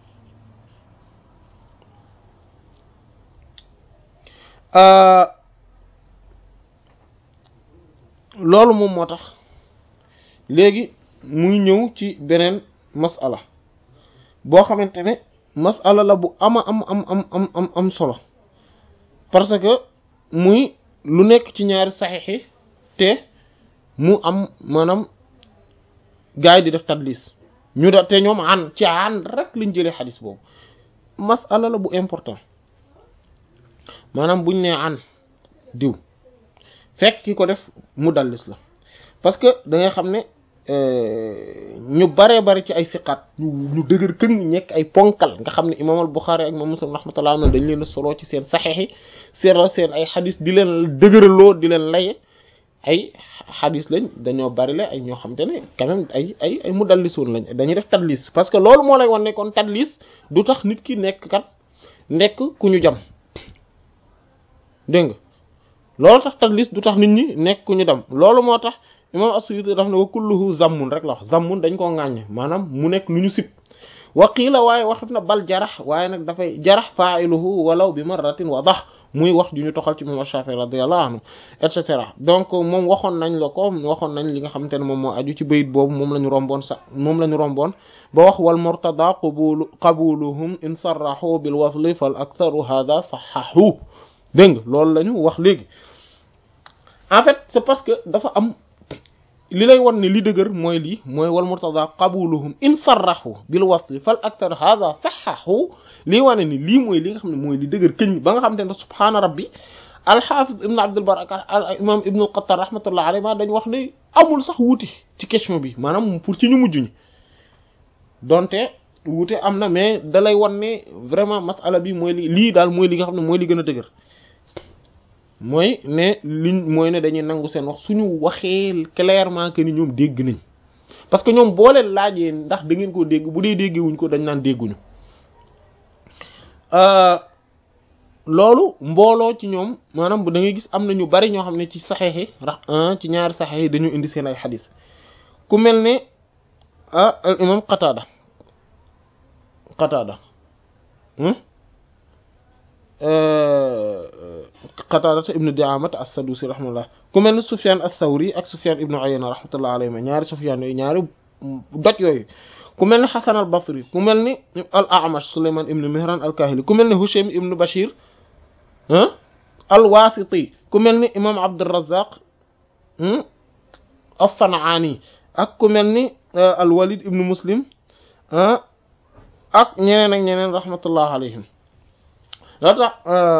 loolu moom moo tax léegi muy ñëw ci beneen masala boo xamante ne masala la bu ama am am am am am am solo parce que muy lu nekk ci ñaari saxiix yi te mu am maanaam gaay di def tadlis ñu da te ñoom an ci an rek lañ jëlee xadis boobu masala la bu important maanaam buñ nee an diw fekk ki ko def mu dallis la parce que da ngay xam ne ñu baree bari ci ay siqaat ñu ñu dëgër këng ñekk ay ponkal nga xam ne imam al Bukhari ak imam Muslim rahmatullah dañ leen a solo ci seen saxiix yi seero seen ay xadis di leen dëgëraloo di leen laye ay xadis lañ dañoo bari la ay ñoo xam te ne quand même ay ay ay mudallisoon lañ dañuy def tadlis parce que loolu moo lay wan ne kon tadlis du tax nit ki nekk kat nekk ku ñu jam dégg nga loolu tax tadlis du tax nit ñi nekk ku ñu dem loolu moo tax imam as-Suyuti daf ne wa kulluhu zammun rek la wax zammun dañ koo ŋàññ maanaam mu nekk lu ñu sib waqiila waaye waxif na bal jarax waaye nag dafay jarax fa'iluhu walaw bi marratin wa dax muy wax ju ñu toxal ci imam Shafi'i radiyallahu anhu et cetera donc moom waxoon nañ la ko waxoon nañ li nga xamante ne moom moo aju ci bayit boobu moom la ñu romboon sax moom la ñu romboon ba wax wal murtada qabulu qabuluhum in sarrahu bil wasli fal aktharu hadha sahahu dégg nga loolu la ñu wax léegi en fait c'est parce que dafa am li lay wan ne li dëgër mooy lii mooy wal murtada qabuluhum in sarrahu bil wasli fal aktharu hadha sahahu lii wane ni lii mooy li nga xam ne mooy li dëgër këñ ba nga xam te ne subhaana rabbi al-Hafiz ibn Abdul Barr al imam ibn al-Qattan rahmatullah alayhi ma dañ wax ne amul sax wuute ci question bi maanaam pour ci ñu mujj ñi donte wuute am na mais da lay wan ne vraiment masala bi mooy li lii daal mooy li nga xam ne mooy li gën a dëgër mooy ne liñ mooy ne dañuy nangu seen wax suñu waxee clairement que ni ñoom dégg nañ parce que ñoom boo leen laajee ndax da ngeen koo dégg bu dee déggewuñ ko dañ naan dégguñu loolu mbooloo ci ñoom maanaam da ngay gis am na ñu bari ñoo xam ne ci saxeex yi ci ñaari saxeex yi dañu indi seen ay xadis ku mel ne ah al imam Qatada Qatada Qatada ibnu Di'aamat as-Sadusi rahmatullah ku mel ne Sufyan as-Sawri ak Sufyan ibnu Uyayna rahmatullah alayhi ñaari Sufyan yooyu ñaari doj yooyu ku mel ne Hasan al-Basri ku mel ni al-A'mash Sulayman ibn Mihran al-Kahili ku mel ne Hushaym ibn Bashir al-Wasiti ku mel ni imam Abdurrazzaq as-San'ani ak ku mel ni al-Walid ibn Muslim ak ñeneen ak ñeneen rahmatullah alayhim loo tax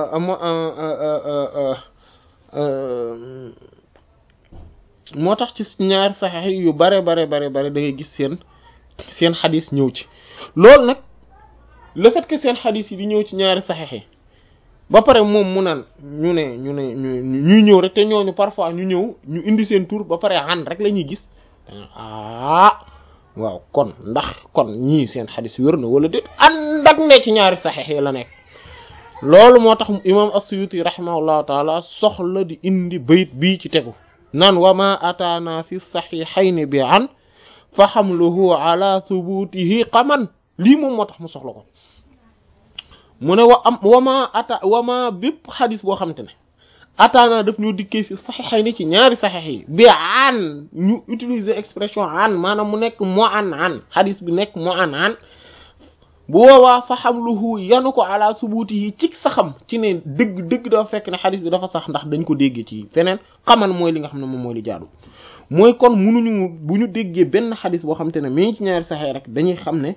moo tax ci ñaari saxiix yu bare bare bare bare da ngay gis seen seen xadis ñëw ci loolu nag le fait que seen xadis yi di ñëw ci ñaari saxiix yi ba pare moom mu naan ñu ne ñu ne ñu ñuy ñëw rek te ñooñu parfois ñu ñëw ñu indi seen tur ba pare an rek la ñuy gis ah waaw kon ndax kon ñii seen xadis wér na wala déet ànd ak ne ci ñaari saxiix yi la nekk loolu moo tax imam as-Suyuti rahimahullahu taala soxla di indi bayit bii ci tegu naan wa ma ataana fi saxiixayni bi an fa xamluhu ala thubutihi qaman lii moom moo tax mu soxla ko mu ne wa am wama ata wama bépp xadis boo xamante ne ataana daf ñoo dikkee fi saxiixayni ci ñaari saxiix yi bi an ñu utiliser expression an maanaam mu nekk moo an an xadis bi nekk moo an an bu boobaa fa xamluhu yanu ko ala thubutihi ci saxam ci ne dëgg dëgg dafa fekk ne xadis bi dafa sax ndax dañ ko déggee ci feneen xaman mooy li nga xam ne moom mooy li jaadu mooy kon munuñu bu ñu déggee benn xadis boo xamante ne mi ngi ci ñaari saxee rek dañuy xam ne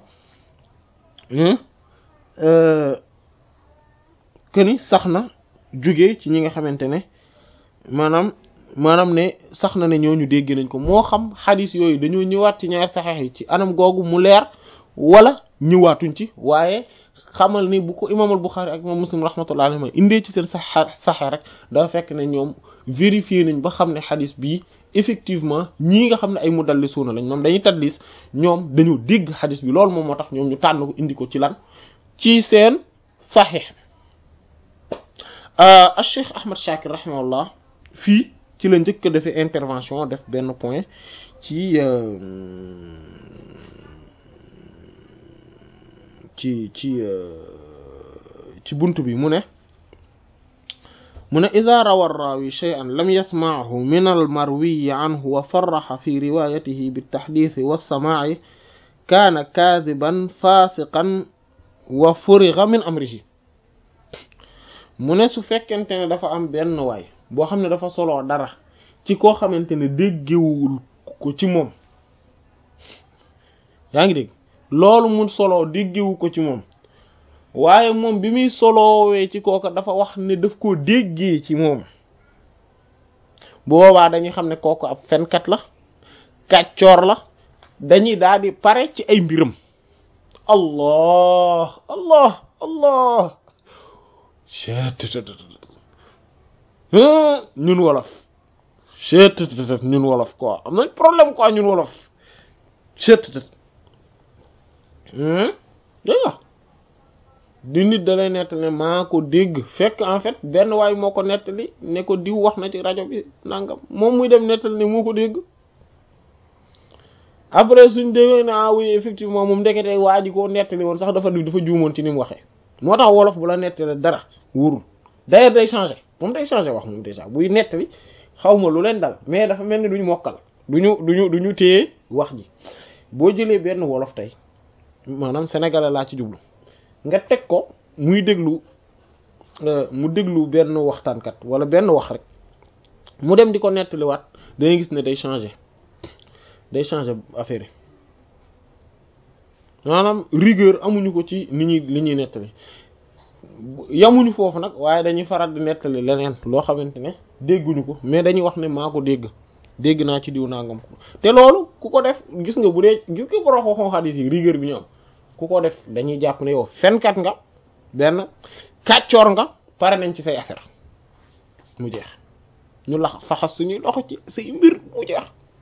que ni sax na jóge ci ñi nga xamante ne maanaam maanaam ne sax na ne ñooñu dégg nañ ko moo xam xadis yooyu dañoo ñëwaat ci ñaari saxee yi ci anam googu mu leer wala ñëwaatuñ ci waaye xamal ni bu ko imaamul Buxaari ak imaam Muslim rahmatullahi alayhi indee ci seen sax saxee rek dafa fekk ne ñoom vérifier nañ ba xam ne xadis bii effectivement ñii nga xam ne ay mudallisuuna lañ ñoom dañuy tadlis ñoom dañoo dégg xadis bi loolu moom moo tax ñoom ñu tànn ko indi ko ci lan ci seen saxiix al Cheikh Ahmad Shakir rahimahullah fii ci la njëkk a defee intervention def benn point ci ci ci ci buntu bi mu ne mu ne ida rawa raawi shay'an lam yasma'hu min al-marwi anhu wa sarraha fi riwayatihi bit-tahdith was-sama'i kana kadhiban fasiqan wa furigha min amrihi mu ne su fekkente ne dafa am benn waay boo xam ne dafa soloo dara ci koo xamante ne déggewul ko ci moom yaa ngi dégg loolu mu soloo déggewu ko ci moom waaye moom bi muy soloowee ci kooka dafa wax ne daf koo déggee ci moom boobaa dañuy xam ne kooku ab fenkat la kàccoor la dañuy daal di pare ci ay mbiram allah allah allah ñun wolof chet ñun wolof quoi am nañ problème quoi ñun wolof chet dégg di nit da lay nettali maa ko dégg fekk en fait benn waay moo ko nettali ne ko diw wax na ci rajo bi nangam moom muy dem nettali ne moo ko dégg après suñ déggee ne ah oui effectivement moom ndekete waa ji ko nettali woon sax dafa dafa juumoon ci ni mu waxee moo tax wolof bu la nettali dara wóorul d'ailleurs day changer moom day changer wax moom déjà buy nettali xaw ma lu leen dal mais dafa mel ni duñu mokkal duñu duñu duñu téye wax ji boo jëlee benn wolof tey maanaam sénégalais laa ci jublu nga teg ko muy déglu mu déglu benn waxtaankat wala benn wax rek mu dem di ko nettaliwaat dangay gis ne day changer day changer affaire yi maanaam rigueur amuñu ko ci ni ñuy li ñuy nettali yamuñu foofu nag waaye dañuy faral di nettali leneen loo xamante ne dégguñu ko mais dañuy wax ne maa ko dégg dégg naa ci diw nangam ko te loolu ku ko def gis nga bu dee gis nga borom xooxoo xadis yi rigueur bi ñu am ku ko def dañuy jàpp ne yow fenkat nga benn kàccoor nga pare nañ ci say affaire mu jeex ñu lax faxas suñuy loxo ci say mbir mu jeex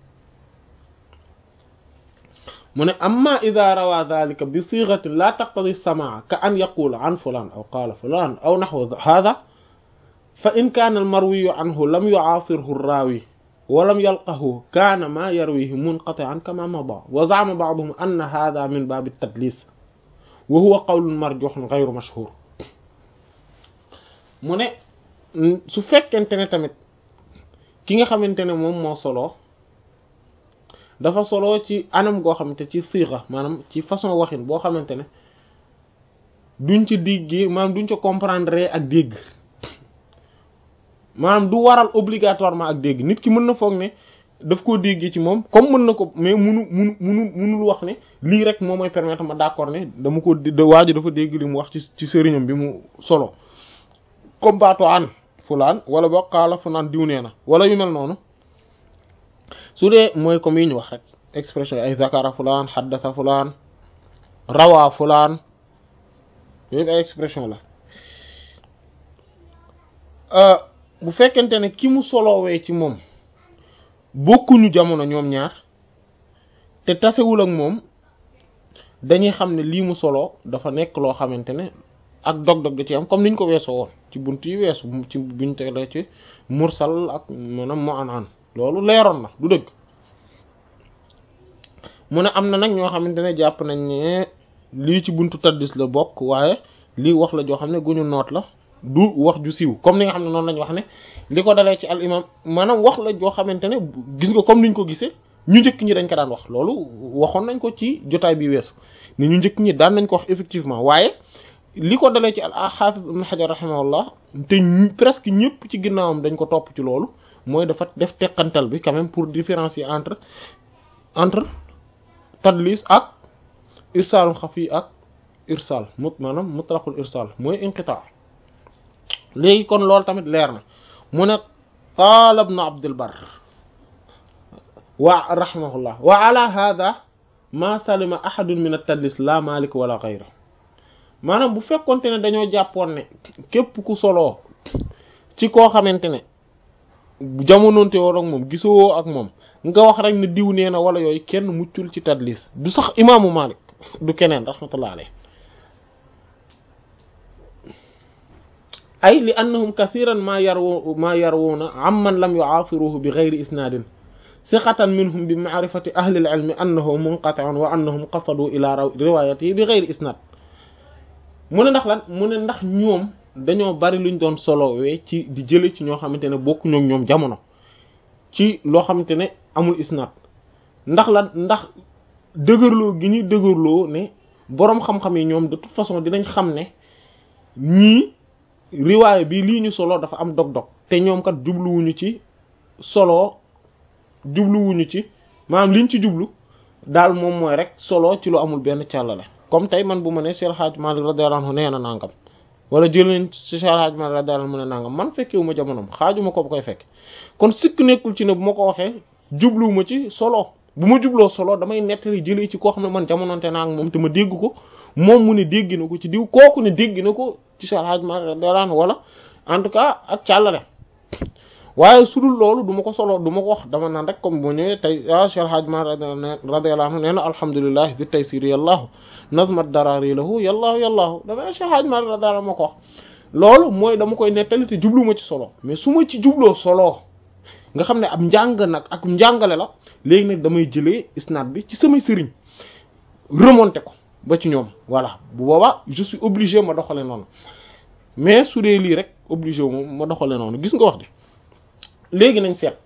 mu ne amma idha rawa dhalika bi sighati la taqtadi samaa ka an yaqula an fulan aw qala fulan aw nahwa hadha fa in kana al marwi anhu lam yu'asirhu ar-rawi wa lam yalqahu kana ma yarwihi munqati'an kama mada wa za'ama ba'dhum anna hadha min bab at-tadlis wa huwa qawlun marjuhun ghayru mashhur mu ne su fekkente ne tamit ki nga xamante ne moom moo solo dafa solo ci anam goo xamante ci sixa maanaam ci façon waxin boo xamante ne duñ ci déggee maanaam duñ ci comprendre ak dégg maanaam du waral obligatoirement ak dégg nit ki mën na foog ne daf koo déggee ci moom comme mën na ko mais munu munu munu munul wax ne lii rek moo mooy permettre ma d'accord ne dama ko de waa ji dafa dégg li mu wax ci ci sëriñam bi mu solo comme baatu an fulaan wala boo xaala fulaan diw nee na wala yu mel noonu su dee mooy comme yi ñu wax rek expression ay zakara fulaan xaddasa fulaan rawaa fulaan yooyu ay expression la bu fekkente ne ki mu solowee ci moom bokkuñu jamono ñoom ñaar te tasewul ak moom dañuy xam ne lii mu solo dafa nekk loo xamante ne ak dog-dog da ci am comme niñ ko weesoo woon ci bunt yi weesu ci buñ tegee ci mursal ak maanaam mu an an loolu leeroon na du dëgg mu ne am na nag ñoo xamante ne jàpp nañ ne lii ci buntu taddis la bokk waaye lii wax la joo xam ne guñu noot la du wax ju siiw comme ni nga xam ne noonu lañ wax ne li ko dalee ci al imam maanaam wax la joo xamante ne gis nga comme niñ ko gisee ñu njëkk ñi dañ ko daan wax loolu waxoon nañ ko ci jotaay bi weesu ni ñu njëkk ñi daan nañ ko wax effectivement waaye li ko dalee ci al hafiz ibn Hajar rahimahullah te presque ñëpp ci ginnaawam dañ ko topp ci loolu mooy dafa def teqantal bi quand même pour différencier entre entre tadlis ak irsaalul xafi ak irsaal mut maanaam mutlaqul irsaal mooy inqitaa léegi kon loolu tamit leer na mu ne qaala ibn Abdul Barr wa rahimahullah wa ala hadha ma salima ahadun min at-tadlis la Malik wala ghayra maanaam bu fekkonte ne dañoo jàppoon ne képp ku soloo ci koo xamante ne jamonoonte woo ak moom gisoo ak moom nga wax rek ne diw nee na wala yooyu kenn muccul ci tadlis du sax imaamu Malik du keneen rahmatullah alayhi ay li annahum kasiran ma yarwu ma yarwuna amman lam yu'asiruhu bi ghayri isnadin siqatan minhum bi ma'rifati ahli al-ilmi annahu munqati'un wa annahum qasadu ila riwayatihi bi ghayri isnad mu ne ndax lan mu ne ndax ñoom dañoo bari luñ doon solowee ci di jële ci ñoo xamante ne bokku ñoom ñoom jamono ci loo xamante ne amul isnad ndax lan ndax dëgërloo gi ñuy dëgërloo ne boroom xam-xam yi ñoom de toute façon dinañ xam ne ñii riwaaya bi lii ñu solo dafa am dog-dog te ñoom kat jubluwuñu ci solo jubluwuñu ci maanaam liñ ci jublu daal moom mooy rek solo ci lu amul benn càllale comme tey man bu ma ne Cheikh Hadj Malick radiyallahu anhu nee na nangam wala jëleen ci Cheikh Hadj Malick radiyallahu anhu mu ne nangam man fekkewu ma jamonoom xaajuma ko ba koy fekk kon sikk nekkul ci ne bu ma ko waxee jubluwuma ci solo bu ma jubloo solo damay nettali jëlee ci koo xam ne man jamononte naa ak moom te ma dégg ko moom mu ne dégg na ko ci diw kooku ne dégg na ko ci Cheikh Hadj Malick radiyallahu anhu wala en tout cas ak càllale waaye su dul loolu du ma ko solo du ma ko wax dama naan rek comme boo ñëwee tey ah Cheikh Hadj Malick radiyallahu anhu nee na alhamdulilah bi taysir yàllaahu nazmat darari lahu yàllaahu yàllaahu dama ne Cheikh Hadj Malick radiyallahu anhu ma ko wax loolu mooy dama koy nettali te jublu ma ci solo mais su ma ci jubloo solo nga xam ne ab njàng nag ak njàngale la léegi nag damay jëlee isnaad bi ci samay sëriñ remonter ko ba ci ñoom voilà bu boobaa je suis obligé ma doxale noonu mais su dee lii rek obligé wu moom ma doxale noonu gis nga wax de léegi nañ seet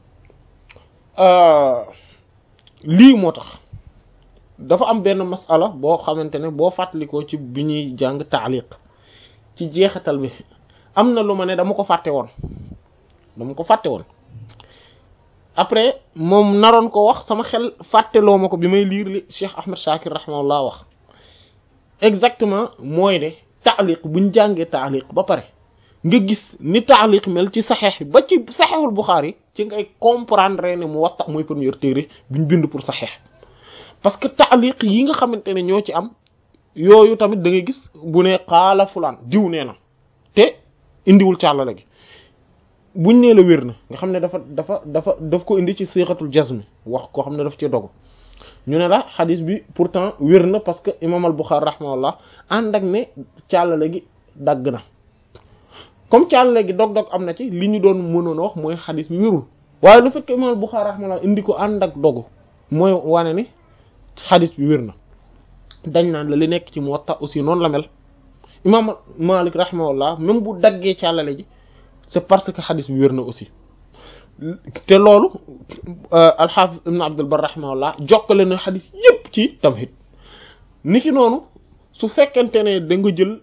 lii moo tax dafa am benn masala boo xamante ne boo fàttalikoo ci bi ñuy jàng taaliq ci jeexital bi am na lu ma ne dama ko fàtte woon dama ko fàtte woon après moom naroon ko wax sama xel fàtteloo ma ko bi may liir li Cheikh Ahmed Shakir rahimahullah wax exactement mooy ne taaliq buñ jàngee taaliq ba pare nga gis ni taaliq mel ci saxeex ba ci saxeexul Bukhari ci ngay comprendre ne Muwatta mooy première téere buñ bind pour saxeex parce que taaliq yi nga xamante ne ñoo ci am yooyu tamit da ngay gis bu ne xaala fulaan diw nee na te indiwul càllale gi buñ nee la wér na nga xam ne dafa dafa dafa daf ko indi ci siixatul jazm wax koo xam ne daf ci dogu ñu ne la xadis bi pourtant wér na parce que imam al Bukhari rahimahullah ànd ak ne càllale gi dagg na comme càllale gi dog-dog am na ci li ñu doon mënoon a wax mooy xadis bi wérul waaye lu fekk imam al Bukhari rahimahullah indi ko ànd ak dogu mooy wane ni xadis bi wér na dañ naan la li nekk ci Muwatta aussi noonu la mel imam Malik rahimahullah même bu daggee càllale ji c'est parce que xadis bi wér na aussi te loolu al-Hafiz ibn Abd al-Barr rahimahullah jokkale na xadis yépp ci Tamhid niki noonu su fekkente ne da nga jël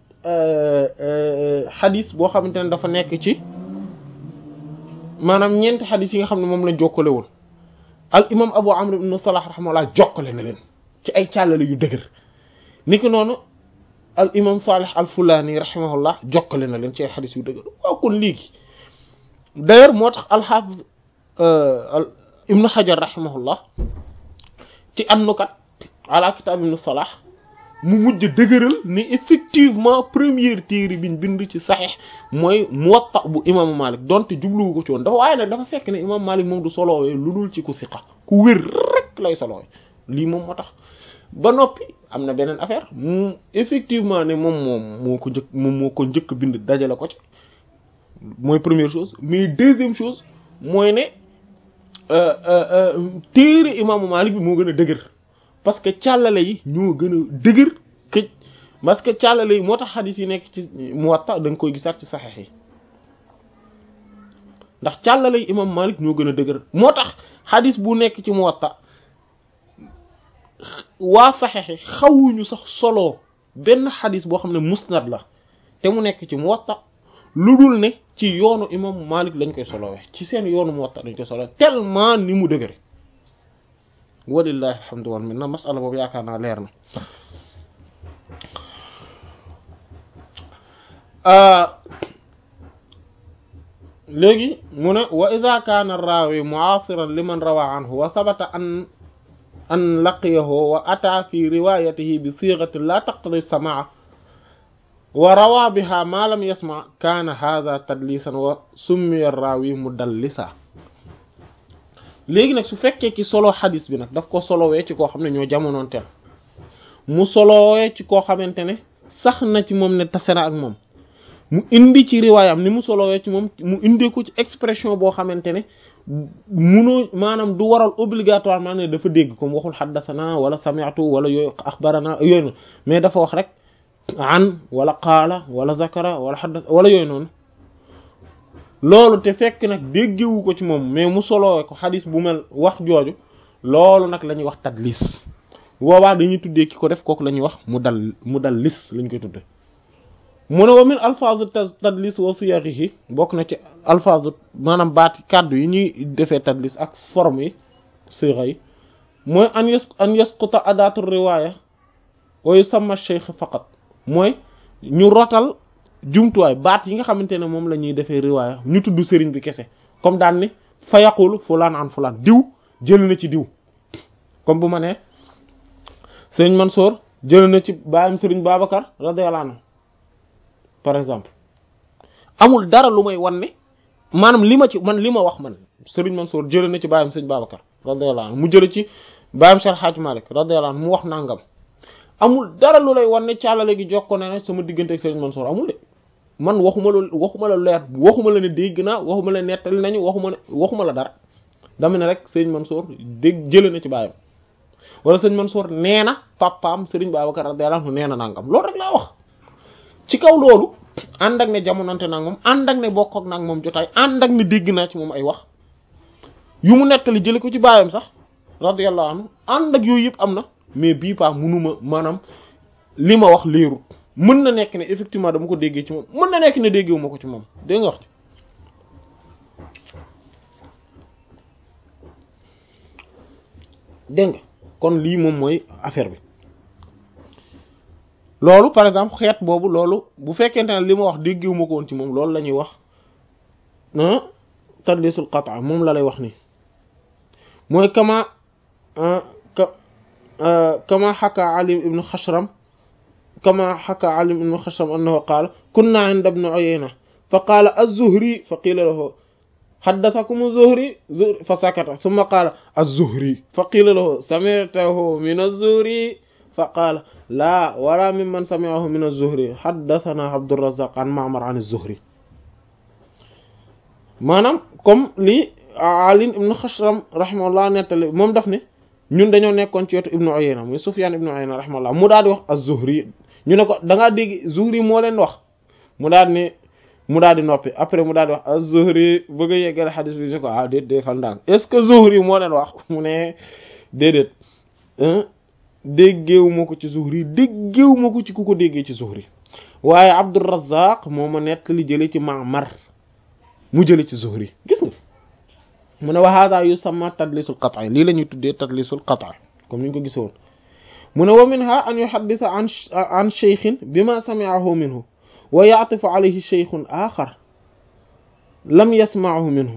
xadis boo xamante ne dafa nekk ci maanaam ñeenti xadis yi nga xam ne moom lañ jokkalewul al imam Abu Amr ibn Salah rahimahullah jokkale na leen ci ay càllale yu dëgër niki noonu al imam Salih al Fulani rahimahullah jokkale na leen ci ay xadis yu dëgër waaw kon léegi d'ailleurs moo tax al Hafiz ibn Hajar rahimahullah ci an-Nukat ala kitab ibn Salah mu mujj dëgëral ni effectivement première téere biñ bind ci saxiix mooy Muwatta bu imaamu Malik donte jubluwu ko ci woon dafa waaye nag dafa fekk ne imam Malik moom du solowee lu dul ci ku siqa ku wér rek lay solowee lii moom moo tax ba noppi am na beneen affaire mu effectivement ne moom moom moo ko njëkk moom moo ko njëkk bind dajale ko ci mooy première chose mais deuxième chose mooy ne téere imaamu Malik bi moo gën a dëgër parce que càllale yi ñoo gën a dëgër këj parce que càllale yi moo tax xadis yi nekk ci Muwatta da nga koy gisaat ci saxeex yi ndax càllale yi imam Malik ñoo gën a dëgër moo tax xadis bu nekk ci Muwatta waa saxeex yi xawuñu sax solo benn xadis boo xam ne musnad la te mu nekk ci Muwatta lu dul ne ci yoonu imam Malik lañ koy solowee ci seen yoonu Muwatta lañ koy solowee tellement ni mu dëgëre walillahi alhamdu wal minna masala boobu yaakaar naa leer na léegi mu ne wa idha kaana ar-rawi mu'asiran liman rawa anhu wa thabata an an laqiyahu wa ata fi riwayatihi bi sighati la taqtadi as-sam'a wa rawa biha ma lam yasma' kana hadha tadlisan wa summiya ar-rawi mudallisa léegi nag su fekkee ci solo xadis bi nag daf ko solowee ci koo xam ne ñoo jamonoon teel mu solowee ci koo xamante ne sax na ci moom ne tase na ak moom mu indi ci riwaayam ni mu solowee ci moom mu indi ko ci expression boo xamante ne munoo maanaam du waral obligatoirement ne dafa dégg comme waxul xaddasana wala sami'tu wala yooyu axbarana yooyu noonu mais dafa wax rek an wala qaala wala zakara wala xaddas wala yooyu noonu loolu te fekk nag déggewu ko ci moom mais mu solowee ko xadis bu mel wax jooju loolu nag la ñuy wax tadlis boobaa dañuy tuddee ki ko def kooku la ñuy wax mu dal mu dal lis lañ koy tudde mu ne wa min alfaazu tadlis wa siyaghihi bokk na ci alfaazu maanaam baati kàddu yi ñuy defee tadlis ak forme yi sigha yi mooy an yas an yasquta adatu riwaya wa yusamma shaykh faqat mooy ñu rotal jumtuwaay baat yi nga xamante ne moom la ñuy defee riwaaya ñu tudd sëriñ bi kese comme daan ni fa yaqulu fulaan an fulaan diw jël na ci diw comme bu ma ne Serigne Mansour jël na ci baayam Serigne Babacar radiyallahu anhu par exemple amul dara lu may wan ne maanaam li ma ci man li ma wax man Serigne Mansour jël na ci baayam Serigne Babacar radiyallahu anhu mu jël ci baayam Cheikh Hadj Malick radiyallahu anhu mu wax nangam amul dara lu lay wan ne càllale gi jox ko ne sama diggante ak Serigne Mansour amul de man waxuma la waxuma la leer waxuma la ne dégg naa waxuma la nettali nañu waxuma ne waxuma la dara dama ne rek Serigne Mansour dégg jëlee na ci baayam wala Serigne Mansour nee na papaam Serigne Babacar radiyallahu anhu nee na nangam loolu rek laa wax. ci kaw loolu ànd ak ne jamonante nag moom ànd ak ne bokk ak nag moom jotaay ànd ak ne dégg naa ci moom ay wax yu mu nettali jëlee ko ci baayam sax radiyallahu anhu ànd ak yooyu yëpp am na mais bii paa munuma maanaam li ma wax leerut. mën na nekk ne effectivement dama ko déggee ci moom mën na nekk ne déggewu ma ko ci moom dégg nga wax ci dégg nga kon lii moom mooy affaire bi loolu par exemple xeet boobu loolu bu fekkente ne li ma wax déggewu ma ko woon ci moom loolu la ñuy wax tadlisul qat'a moom la lay wax nii mooy kama kama xaka Ali ibn Khashram كما حكى علي بن خشرم أنه قال كنا عند ابن عيينة فقال الزهري فقيل له حدثكم الزهري فسكت ثم قال الزهري فقيل له سمعته من الزهري فقال لا ولا ممن سمعه من الزهري حدثنا عبد الرزاق عن معمر عن الزهري maanaam comme li Ali ibn Khashram rahimahullah nettali moom daf ne ñun dañoo nekkoon ci wetu Ibnu Uyayna muy Sufyaan Ibnu Uyayna rahimahullah mu daal di wax az-Zuhri ñu ne ko da ngaa dégg Zuhri moo leen wax mu daal ne mu daal di noppi après mu daal di wax az-Zuhri bëgg a yeggale xadis bi ñu ko ah déet déet fan daal est-ce que Zuhri moo leen wax mu ne déedéet déggeewu ma ko ci Zuhri déggeewu ma ko ci ku ko déggee ci Zuhri waaye Abdurrazzaq moo ma nekk li jëlee ci Ma'mar mu jëlee ci Zuhri gis nga. mu ne wa hada yusamma tadlisul qat'i lii la ñuy tuddee tadlisul qat'i comme ni ñu ko gisoon mu ne wa minha an yuhaddisa an an shaykhin bima sami'ahu minhu wa ya'tifu alayhi shaykhun akhar lam yasma'hu minhu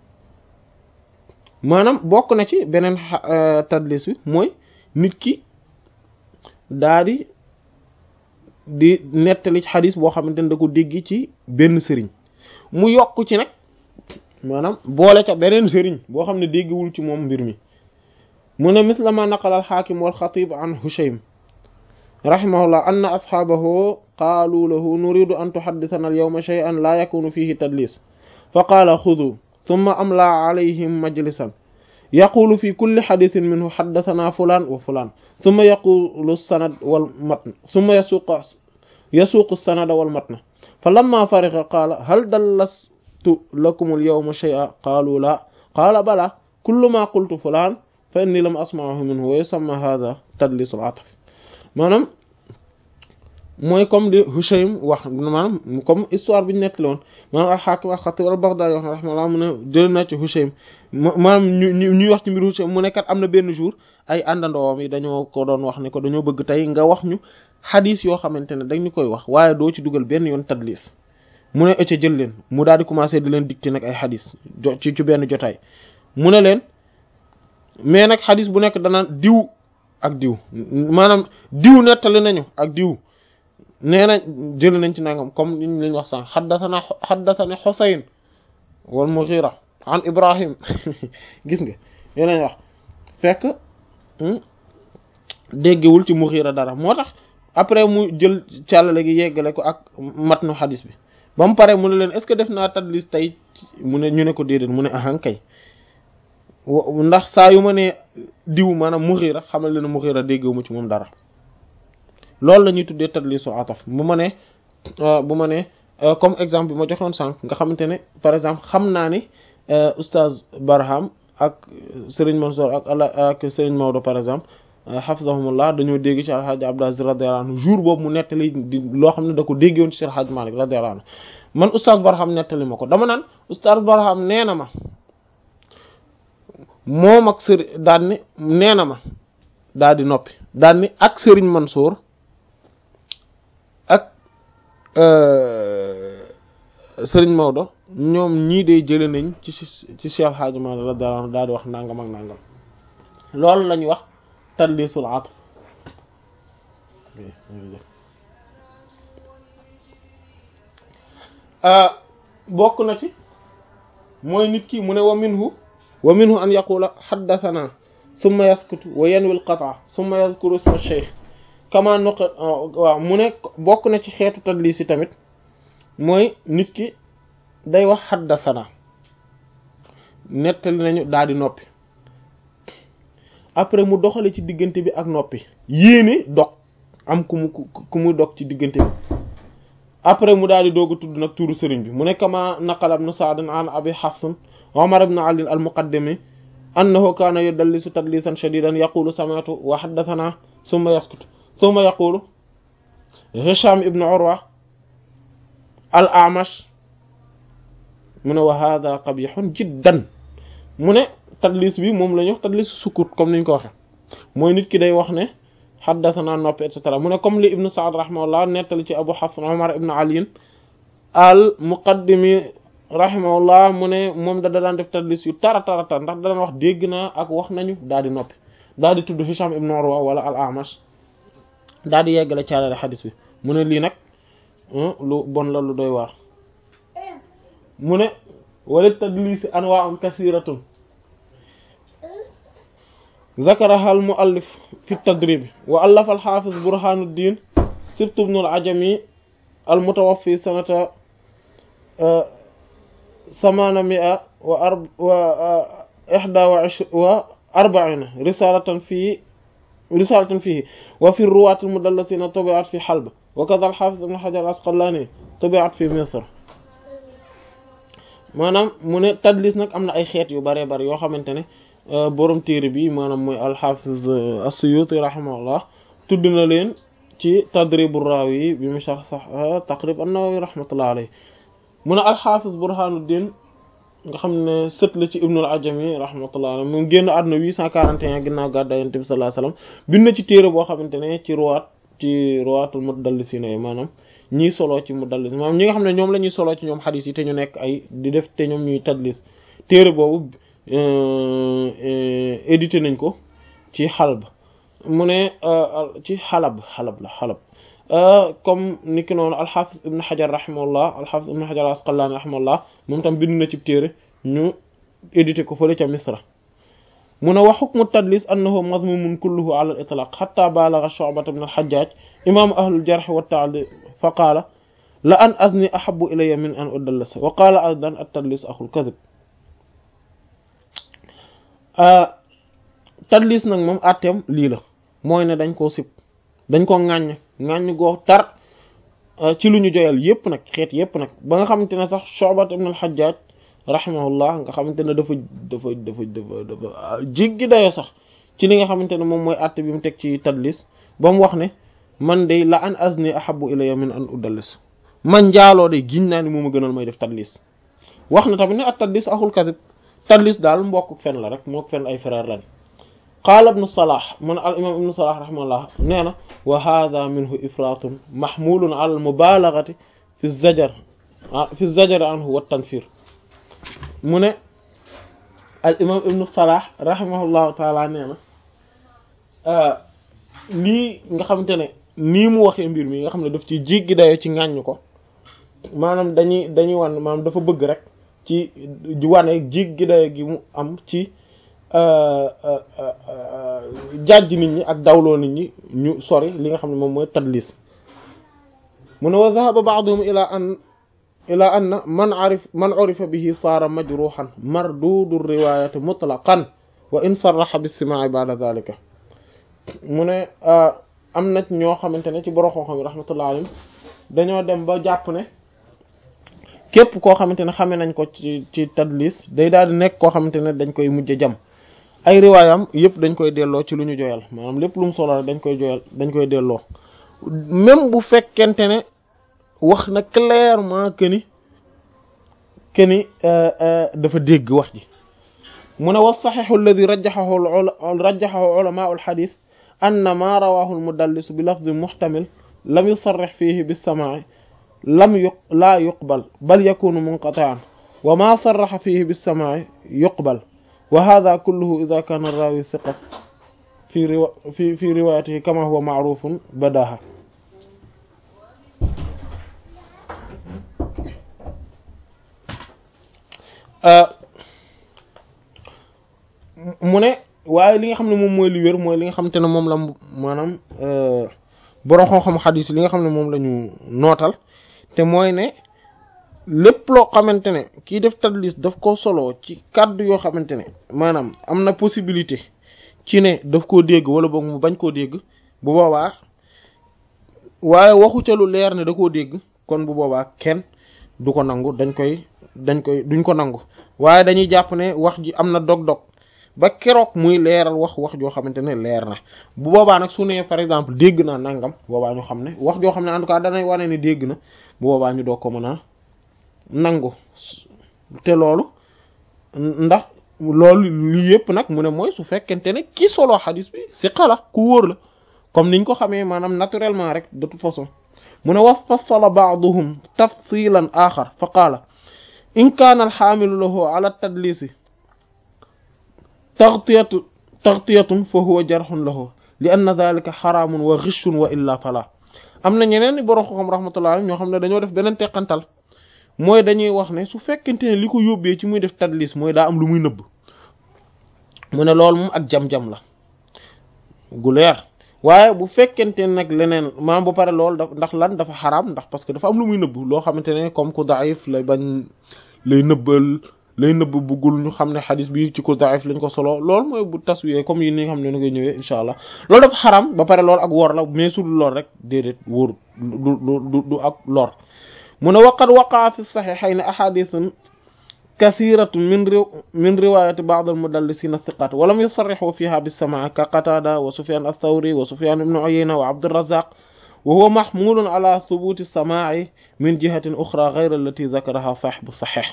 maanaam bokk na ci beneen tadlis bi mooy nit ki daa di di nettali xadis boo xamante ne da ko dégg ci benn sëriñ mu yokk ci nag maanaam boole ca beneen sëriñ boo xam ne déggwul ci moom mbir mi mu ne misla ma naqala al-Hakim wal Khatib an Hushaym rahimahullah anna ashabahu qaalu lahu nuridu an tuhaddithana al-yawma shay'an la yakunu fihi tadlis fa qaala khudhu thumma amla alayhim majlisan yaqulu fi kulli hadithin minhu haddathana fulan wa fulan thumma yaqulu as-sanad wal matn thumma yasuqu yasuqu as-sanad wal matn falamma farigha qaala hal dallas lakum al-yawma shay'an qaalu la qaala bala kullu ma qultu fulan fa inni lam asma'hu minhu wa yusamma hadha tadlis al-'atf maanaam mooy comme li Hushaym wax maanaam comme histoire bi ñu nettali woon maanaam al-Hakim al-Khatib al-Baghdadi wax rahimahullah mu ne jël na ci Hushaym maanaam ñu ñuy wax ci mbiru Hushaym mu ne kat am na benn jour ay àndandoom yi dañoo ko doon wax ne ko dañoo bëgg tey nga wax ñu xadis yoo xamante ne dañ ñu koy wax waaye doo ci dugal benn yoon tadlis mu ne ëcc jël leen mu daal di commencer di leen dicter nag ay xadis jo ci ci benn jotaay mu ne leen mais nag xadis bu nekk danaan diw ak diw maanaam diw nettali nañu ak diw nee na jël nañ ci nangam comme ni ñu leen wax sànq xaddathana xaddathana Husayn wal Mughira an Ibrahim gis nga yeneen wax fekk déggewul ci Mughira dara moo tax après mu jël càllale gi yeggale ko ak matnu xadis bi ba mu pare mu ne leen est-ce que def naa tadlis tey mu ne ñu ne ko déedéet mu ne ahan kay ndax saa yu ma ne diw maanaam Mughira xamal leen Mughira déggewuma ci moom dara loolu la ñuy tuddee tadlisu ataf bu ma ne bu ma ne comme exemple bi ma joxoon sànq nga xamante ne par exemple xam naa ni oustaz Barham ak Serigne Mansour ak ala ak Serigne Maodo par exemple hafizahumullah dañoo dégg ci Alhaji Abdou Aziz radiyallahu anhu jour boobu mu nettali di loo xam ne da ko déggoon ci Cheikh Hadj Malick radiyallahu anhu man oustaz Barham nettali ma ko dama naan oustaz Barham nee na ma moom ak sëriñ daan ni nee na ma daal di noppi daan ni ak Serigne Mansour ak Serigne Maodo ñoom ñii de jëlee nañ ci ci Cheikh Hadj Malick radiyallahu anhu daal di wax nangam ak nangam loolu la ñuy wax tadlisul atf bokk na ci mooy nit ki mu ne wa minhu wa minhu an yaqula haddathana summa yaskutu wa yanwi al-qat'a summa yadhkuru isma ash-shaykh kama nuq waaw mu ne bokk na ci xeetu tadlis yi tamit mooy nit ki day wax haddathana nettali nañu daal di noppi après mu doxale ci diggante bi ak noppi yéene dog am ku mu ku mu dog ci diggante bi après mu daal di doog a tudd nag tuuru sëriñ bi mu ne kama naqala ibn Sa'd an Abi Hafs Umar ibn Ali al-Muqaddami annahu kaana yudallisu tadlisan shadidan yaqulu sami'tu wa haddathana thumma yaskutu thumma yaqulu Hisham ibn Urwa al-A'mash mu ne wa hadha qabihun jiddan mu ne tadlis bi moom la ñu wax tadlis sukut comme niñ ko waxe mooy nit ki day wax ne haddathana noppi et cetera mu ne comme li ibn Sa'd rahimahullah nettali ci Abu Hafs Umar ibn Ali al-Muqaddimi rahimahullah mu ne moom da daan def tadlis yu tara tara tar ndax da daan wax dégg naa ak wax nañu daal di noppi daal di tudd Hisham ibn Urwa wala al-A'mash daal di yeggale caalale xadis bi mu ne lii nag lu bon la lu doy waar mu ne wala tadlis anwaa'un kasiratun ذكرها المؤلف في التدريب وألف الحافظ برهان الدين سبط بن العجمي المتوفي سنة ثمانمائة وإحدى وأربعين رسالة في رسالة فيه وفي الرواة المدلسين طبعت في حلب وكذا الحافظ ابن حجر العسقلاني طبعت في مصر maanaam mu ne tadlis nag am na ay xeet yu bare bare yoo xamante ne borom téere bi maanaam mooy al-Hafiz as-Suyuti rahimahullah tudd na leen ci Tadrib ar-Rawi bi mu sharh Sahih Taqrib an-Nawawi rahmatullah alayhi mu ne al-Hafiz Burhanuddin nga xam ne sët la ci Ibn al-Ajami rahmatullah alayhi mu génn àdduna huit cent quarante et un ginnaaw gàddaay Yonent bi sallallahu alayhi wasallam bind na ci téere boo xamante ne ci ruwaat ci ruwaatul mudallisiin yi maanaam ñii soloo ci mudallis maanaam ñi nga xam ne ñoom la ñuy soloo ci ñoom xadiis yi te ñu nekk ay di def te ñoom ñuy tadlis téere boobu édité nañ ko ci Halb mu ne ci Halab Halab la Halab comme ni ki noonu al-Hafiz ibn Hajar rahimahullah al-Hafiz ibn Hajar al-Asqalani rahimahullah moom tam bind na ci téere ñu édité ko fële ca Misra mu ne wa hukmu tadlis annahu mazmumun kulluhu ala al-itlaq hatta balagha Shu'bah ibn al-Hajjaj imam ahlul jarh wa ta'dil fa qaala la an azni ahabbu ilayya min an udallis wa qaala aydan at-tadlis akhul kadhib tadlis nag moom atteem lii la mooy ne dañ koo sib dañ ko ŋàññ ŋàññ goo tar ci lu ñu joyal yépp nag xeet yépp nag ba nga xamante ne sax Shu'bat ibn al-Hajjaj rahimahullah nga xamante ne dafa dafa dafa dafa dafa jéggi dayo sax ci li nga xamante ne moom mooy atte bi mu teg ci tadlis ba mu wax ne man de la an azni ahabbu ilayya min an udallis man njaaloo de giñ naa ni moo ma gënal may def tadlis wax na tamit ne at tadlis axul kadib tadlis daal mbokk fen la rek moo fen ay frère lan qaala ibnu Salah mun al imam ibnu Salah rahimahullah nee na wa hadha minhu ifratun mahmulun ala al mubalaghati fi zajar fi zajar anhu wa tanfir mu ne al imam ibnu Salah rahimahullahu taala nee na lii nga xamante ne nii mu waxee mbir mi nga xam ne daf ci jéggi dayo ci ŋàññ ko maanaam dañuy dañuy wan maanaam dafa bëgg rek ci wane jéggi dayo gi mu am ci jàjj nit ñi ak dawloo nit ñi ñu sori li nga xam ne moom mooy tadlis mu ne wa dhahaba ba'duhum ila an ila anna man arif man urifa bihi saara majruhan mardudu riwayati mutlaqan wa in sarraha bis-sima'i ba'da dhalika mu ne am na ñoo xamante ne ci borom xam-xam yi rahmatullah alayhim dañoo dem ba jàpp ne képp koo xamante ne xamee nañ ko ci ci tadlis day daal di nekk koo xamante ne dañ koy mujj jam ay riwaayam yëpp dañ koy delloo ci lu ñu joyal maanaam lépp lu mu solo rek dañ koy joyal dañ koy delloo même bu fekkente ne wax na clairement que ni que ni dafa dégg wax ji mu ne wa saxiixu alladi rajjaxahu rajjaxahu ulamaa'u al-hadiis anna maa rawaahu al-mudallis bi lafdin muhtamil lam yusarrix fiihi bis-samaa'i lam yuq laa yuqbal bal yakunu munqati'an wa maa sarraxa fiihi bis-samaa'i yuqbal wa haadha kulluhu idhaa kaana ar-raawi thiqa fi riwa fi fi riwaayatihi kama huwa ma'rufun badaha mu ne waaye li nga xam ne moom mooy li wér mooy li nga xamante ne moom la maanaam borom xam-xam xadis li nga xam ne moom la ñu nootal te mooy ne lépp loo xamante ne kii def tadlis daf ko solo ci kàddu yoo xamante ne maanaam am na possibilité ci ne daf koo dégg wala boog mu bañ koo dégg bu boobaa waaye waxu ca lu leer ne da koo dégg kon bu boobaa kenn du ko nangu dañ koy dañ koy duñ ko nangu waaye dañuy jàpp ne wax ji am na dog-dog ba keroog muy leeral wax wax joo xamante ne leer na bu boobaa nag su ne par exemple dégg naa nangam boobaa ñu xam ne wax joo xam ne en tout cas danay wane ne dégg na bu boobaa ñu doog ko mën a nangu te loolu ndax loolu lii yëpp nag mu ne mooy su fekkente ne ki solo xadis bi si xala ku wóor la comme niñ ko xamee maanaam naturellement rek de toute façon mu ne wa fassala ba'duhum tafsilan axar fa qaala in kaana alxaamilu lahu ala tadlisi taxtiyatu taxtiyatun fa huwa jarxun lahu li anna dhalika xaraamun wa ghishun wa illa fala am na ñeneen ni borom xam rahmatullah alayhi ñoo xam ne dañoo def beneen teqantal mooy dañuy wax ne su fekkente ne li ko yóbbee ci muy def tadlis mooy daa am lu muy nëbb mu ne loolu moom ak jam-jam la gu leer waaye bu fekkente ne nag leneen maanaam ba pare loolu daf ndax lan dafa xaraam ndax parce que dafa am lu muy nëbb loo xamante ne comme ku daif lay bañ lay nëbbal lay nëbb buggul ñu xam ne xadis bi ci ku daif lañ ko solo loolu mooy bu taswiyee comme yi ni nga xam ne ni ngay ñëwee insha allah loolu dafa xaraam ba pare loolu ak wor la mais su lor rek déedéet wóor du du du ak lor mu ne waqad waqaa fi saxiixayni ahadithun kasiratun min ri min riwayati ba'd al-mudallisina thiqat wa lam yusarrihu fiha bis-sama' ka Qatada wa Sufyan ath-Thawri wa Sufyan ibn Uyayna wa Abd ar-Razzaq wa huwa mahmulun ala thubuti as-sama'i min jihatin ukhra ghayra allati dhakaraha sahib as-sahih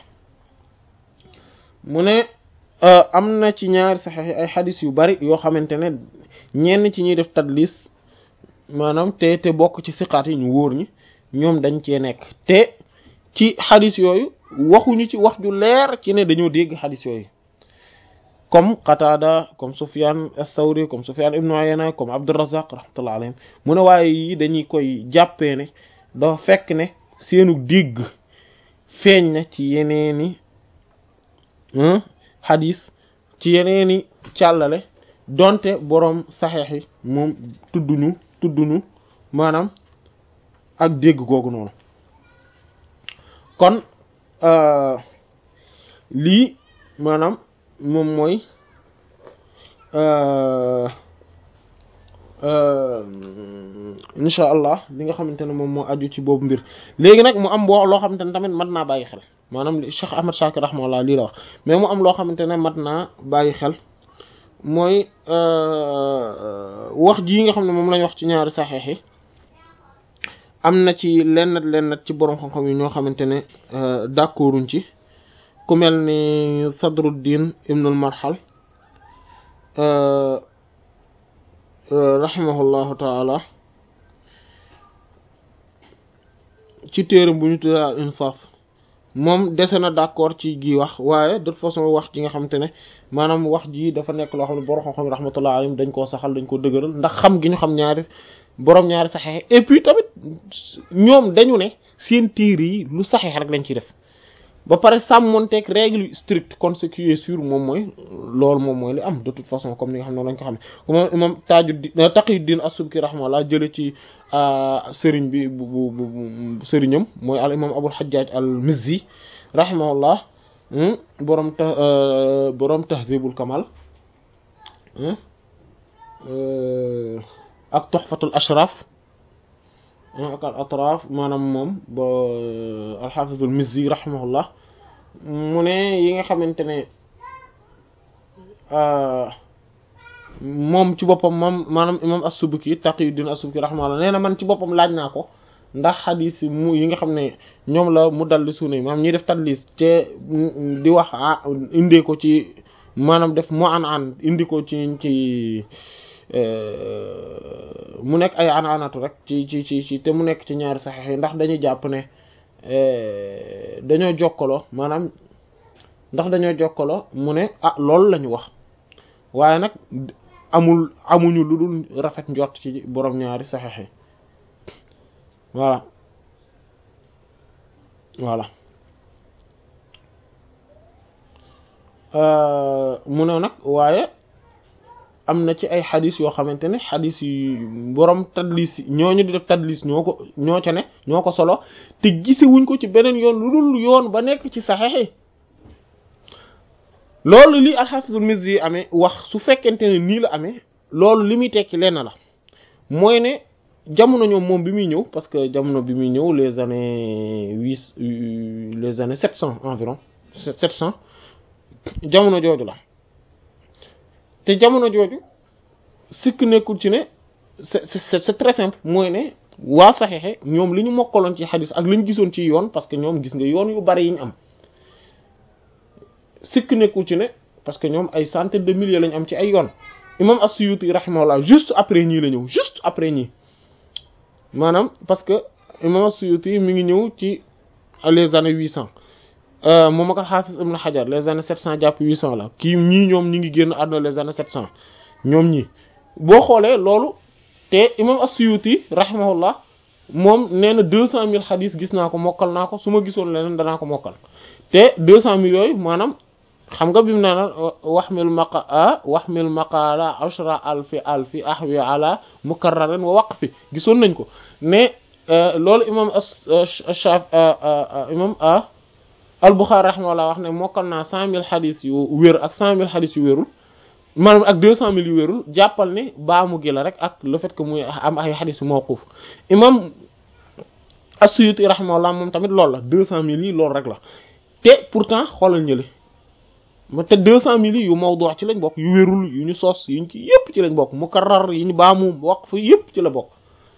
mu ne am na ci ñaari saxiix ay xadis yu bari yoo xamante ne ñenn ci ñuy def tadlis maanaam te te bokk ci siqaat yi ñu wóor ñi ñoom dañ cee nekk te ci xadis yooyu waxuñu ci wax ju leer ci ne dañoo dégg xadis yooyu comme Qatada comme Sufyan ath-Thawri comme Sufyan ibn Uyayna comme Abd ar-Razzaq rahmatullah alayhim mu ne waaye yi dañuy koy jàppee ne dafa fekk ne seenu dégg feeñ na ci yeneeni xadis ci yeneeni càllale donte boroom saxeex yi moom tudduñu tudduñu maanaam ak dégg googu noonu kon lii maanaam moom mooy insha allah li nga xamante ne moom moo aju ci boobu mbir léegi nag mu am boo loo xamante ne tamit mat naa bàyyi xel maanaam li Cheikh Ahmad Shakir rahimahullah lii la wax mais mu am loo xamante ne mat naa bàyyi xel mooy wax ji nga xam ne moom lañ wax ci ñaari saxeex yi am na ci lennat lennat ci boroom xam-xam yi ñoo xamante ne d'accorduñ ci ku mel ni Sadruddin ibnul Marhal rahimahullahu taala ci téere bu ñu tuddee al Insaaf moom dese na d'accord ci gi wax waaye de toute façon wax ji nga xamante ne maanaam wax ji dafa nekk loo xam ne boroom xam-xam yi rahmatullahi alayhim dañ koo saxal dañ koo dëgëral ndax xam gi ñu xam ñaari boroom ñaari saxeex et puis tamit ñoom dañu ne seen téere yi lu saxeex rek lañ ciy def ba pare sàmmonteeg règle yu strict kon ce qui est sûr moom mooy loolu moom mooy li am de toute façon comme ni nga xam ne lañ ko xamee comme imam Tajuddin Taqiyuddin as-Subki rahimahullah jële ci sëriñ bi bu bu bu sëriñam mooy al imam Abul Hajjaj al-Mizzi rahimahullah boroom ta boroom Tahdhibul Kamal ak Tuhfatul Ashraf ak al atraf maanaam moom ba al-Hafiz al-Mizzi rahimahullah mu ne yi nga xamante ne moom ci boppam moom maanaam imam as-Subki Taqiyuddin as-Subki rahimahullah nee na man ci boppam laaj naa ko ndax xadis mu yi nga xam ne ñoom la mudallisuna yi maanaam ñuy def tadlis te di wax indee ko ci maanaam def mu an an indi ko ci ci mu nekk ay anaanatu rek ci ci ci ci te mu nekk ci ñaari saxiix yi ndax dañuy jàpp ne dañoo jokkaloo maanaam ndax dañoo jokkaloo mu ne ah loolu la ñu wax waaye nag amul amuñu lu dul rafet njort ci borom ñaari saxiix yi voilà voilà mu ne nag waaye am na ci ay xadis yoo xamante ne xadis yu borom tadlis ñooñu di def tadlis ñoo ko ñoo ca ne ñoo ko solo te gisewuñ ko ci beneen yoon lu dul yoon ba nekk ci saxiix yi loolu li al-Hafizul Mizzi yi amee wax su fekkente ne nii la amee loolu li muy tekki lenn la mooy ne jamono ñoom moom bi muy ñëw parce que jamono bi muy ñëw les années huit les années sept cents environ sept cents jamono jooju la te jamono jooju sikk nekkul ci ne c'est c'est c'est très simple mooy ne waa saxeexe ñoom li ñu mokkaloon ci xadis ak li ñu gisoon ci yoon parce que ñoom gis nga yoon yu bari yi ñu am sikk nekkul ci ne parce que ñoom ay centaines de milliers lañ am ci ay yoon imam as-Suyuti rahimahullah juste après ñii la ñëw juste après ñii maanaam parce que imam as-Suyuti mi ngi ñëw ci les années huit cents moom ak al-Hafiz Ibn Hajar les années sept cents jàpp huit cents la kii ñii ñoom ñi ngi génn àdduna les années sept cents ñoom ñii boo xoolee loolu te imam as-Suyuti rahimahullah moom nee na deux cent mille xadis gis naa ko mokkal naa ko su ma gisoon leneen danaa ko mokkal te deux cent mille yooyu maanaam xam nga bi mu naan waxmil maqa waxmil maqala ashra alfi alfi ahwi ala mukarrarin wa waqfi gisoon nañ ko mais loolu imam ashaf imam al-Bukhari rahimahullah wax ne mokkal naa cent mille xadis yu wér ak cent mille xadis yu wérul maanaam ak deux cent mille yu wérul jàppal ne baamu gi la rek ak le fait que muy am ay xadis yu mawquf imam as-Suyuti rahimahullah moom tamit loolu la deux cent mille yi loolu rek la te pourtant xoolal ñële ma te deux cent mille yi yu mawdu' ci lañ bokk yu wérul yu ñu sos yu ñu ci yépp ci lañ bokk mukarrar yi ñu baamu waqf yépp ci la bokk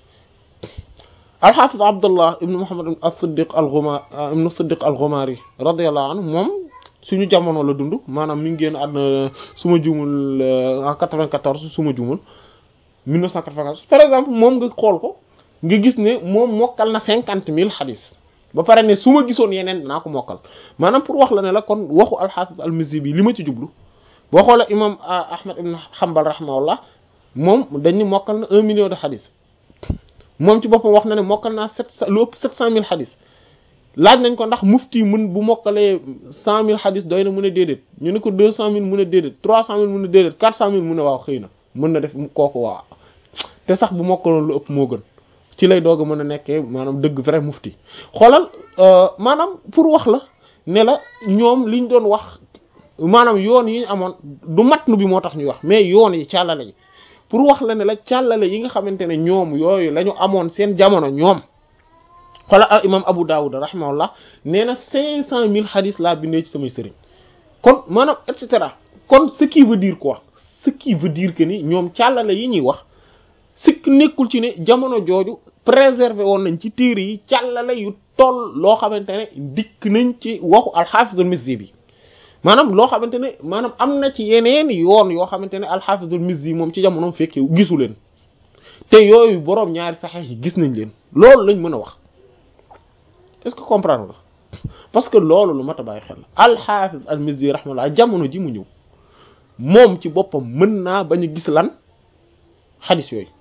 al-Hafiz Abdullah ibn Muhammad as-Siddiq al-Ghumari ibn Siddiq al-Ghumari radiyallahu anhu moom suñu jamono la dund maanaam mi ngi génn àdduna suma jumul en quatre-vingt-quatorze suma jumul mille neuf cent quatre-vingt-quatorze par exemple moom nga xool ko nga gis ne moom mokkal na cinquante mille xadis ba pare ne su ma gisoon yeneen dinaa ko mokkal maanaam pour wax la ne la kon waxu al-Hafiz al-Mizzi bi li ma ci jublu boo xoolee imam Ahmad ibn Hanbal rahimahullah moom dañ ni mokkal na un million de xadis moom ci boppam wax na ne mokkal naa sept cent lu ëpp sept cent mille xadis laaj nañ ko ndax mufti mën bu mokkalee cent mille xadis doy na mu ne déedéet ñu ne ko deux cent mille mu ne déedéet trois cent mille mu ne déedéet quatre cent mille mu ne waaw xëy na mën na def kooku waaw te sax bu mokkaloon lu ëpp moo gën ci lay doog a mën a nekkee maanaam dëgg vrai mufti xoolal maanaam pour wax la ne la ñoom liñ doon wax maanaam yoon yi ñu amoon du matnu bi moo tax ñuy wax mais yoon yi càllale yi pour wax la ne la càllale yi nga xamante ne ñoom yooyu la ñu amoon seen jamono ñoom xoolal al imam Abu Dawud rahimahullah nee na cinq cent mille hadith laa bindee ci samay sëriñ kon maanaam et cetera kon ce qui veut dire quoi ce qui veut dire que ni ñoom càllale yi ñuy wax sikk nekkul ci ne jamono jooju préserver woon nañ ci téere yi càllale yu toll loo xamante ne dikk nañ ci waxu al-Hafiz al-Mizzi bi maanaam loo xamante ne maanaam am na ci yeneen yoon yoo xamante ne al-Hafiz al-Mizzi moom ci jamonoom fekkee gisu leen te yooyu boroom ñaari saxiix yi gis nañ leen loolu lañ mën a wax est-ce que comprendre nga parce que loolu lu mat a bàyyi xel al-Hafiz al-Mizzi rahmatullah jamono ji mu ñëw moom ci boppam mën naa bañ a gis lan xadis yooyu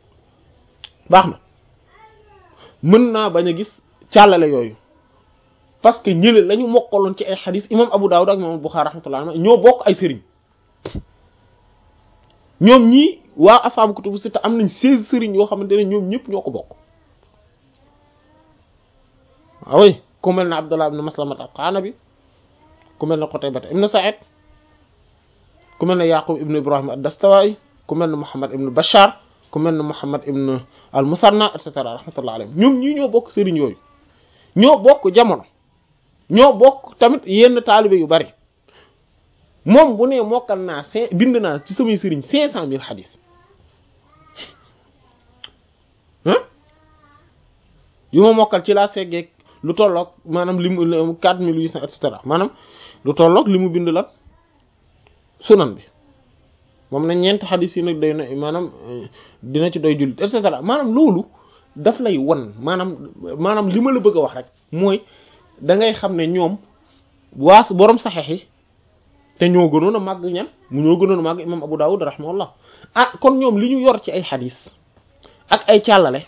baax na mën naa bañ a gis càllale yooyu parce que ñële lañu mokkaloon ci ay xadis imam Abu Dawud ak imam Bukhari rahmatullah ñoo bokk ay sëriñ ñoom ñii waa ashaabu kutubu sitta am nañ seize sëriñ yoo xamante ne ñoom ñëpp ñoo ko bokk waaw ku mel ne Abdullah ibn Maslamat al-Qanabi ku mel ne Qutayba ibn Sa'id ku mel ne Yaqub ibn Ibrahim ad-Dastawai ku mel ne Muhammad ibn Bashar ku mel ne Muhammad ibn al-Musanna et cetera rahmatullah alayhim ñoom ñii ñoo bokk sëriñ yooyu ñoo bokk jamono ñoo bokk tamit yenn taalibe yu bari moom bu ne mokkal naa cinq bind naa ci samay sëriñ cinq cent mille xadis ah yu ma mokkal ci laa seggeeg lu tolloog maanaam li mu quatre mille huit cents et cetera maanaam lu tolloog li mu bind la sunan bi moom na ñeent xadis yi nag doy na maanaam dina ci doy jullit et cetera maanaam loolu daf lay won maanaam maanaam li ma la bëgg a wax rek mooy da ngay xam ne ñoom waas borom saxeex yi te ñoo gënoon a màgg ñan mu ñoo gënoon a màgg imam Abu Dawud rahimahullah ah kon ñoom li ñu yor ci ay xadis ak ay càllale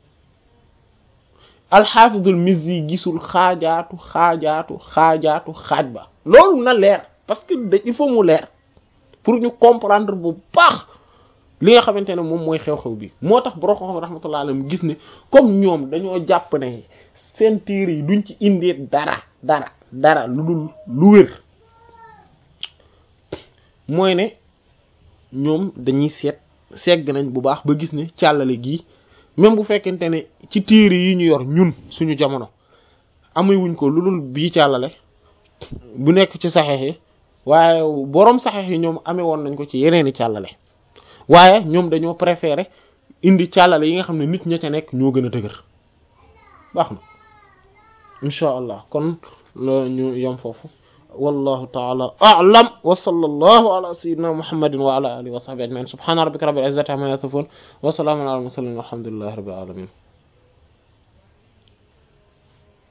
alxaafizul Mizzi gisul xaajaatu xaajaatu xaajaatu xaaj ba loolu na leer parce que il faut mu leer pour ñu comprendre bu baax li nga xamante ne moom mooy xew-xew bi moo tax borom xam rahmatullah alayhi gis ne comme ñoom dañoo jàpp ne seen téere yi duñ ci indee dara dara dara lu dul lu wér mooy ne ñoom dañuy seet segg nañ bu baax ba gis ne càllale gii même bu fekkente ne ci téere yi ñu yor ñun suñu jamono amuy ko lu dul bii càllale bu nekk ci saxeex yi waaye boroom saxeex yi ñoom amee woon nañ ko ci yeneeni càllale waaye ñoom dañoo préférer indi càllale yi nga xam ne nit ña ca nekk ñoo gën a dëgër baax na insha allah kon la ñu yam foofu wallahu ta'ala a'lam wa sallallahu ala sayyidina muhammadin wa ala alihi wa sahbihi ajma'in subhana rabbika rabbil izzati amma yasifun wa salamun ala al mursalin walhamdulillahi rabbil alamin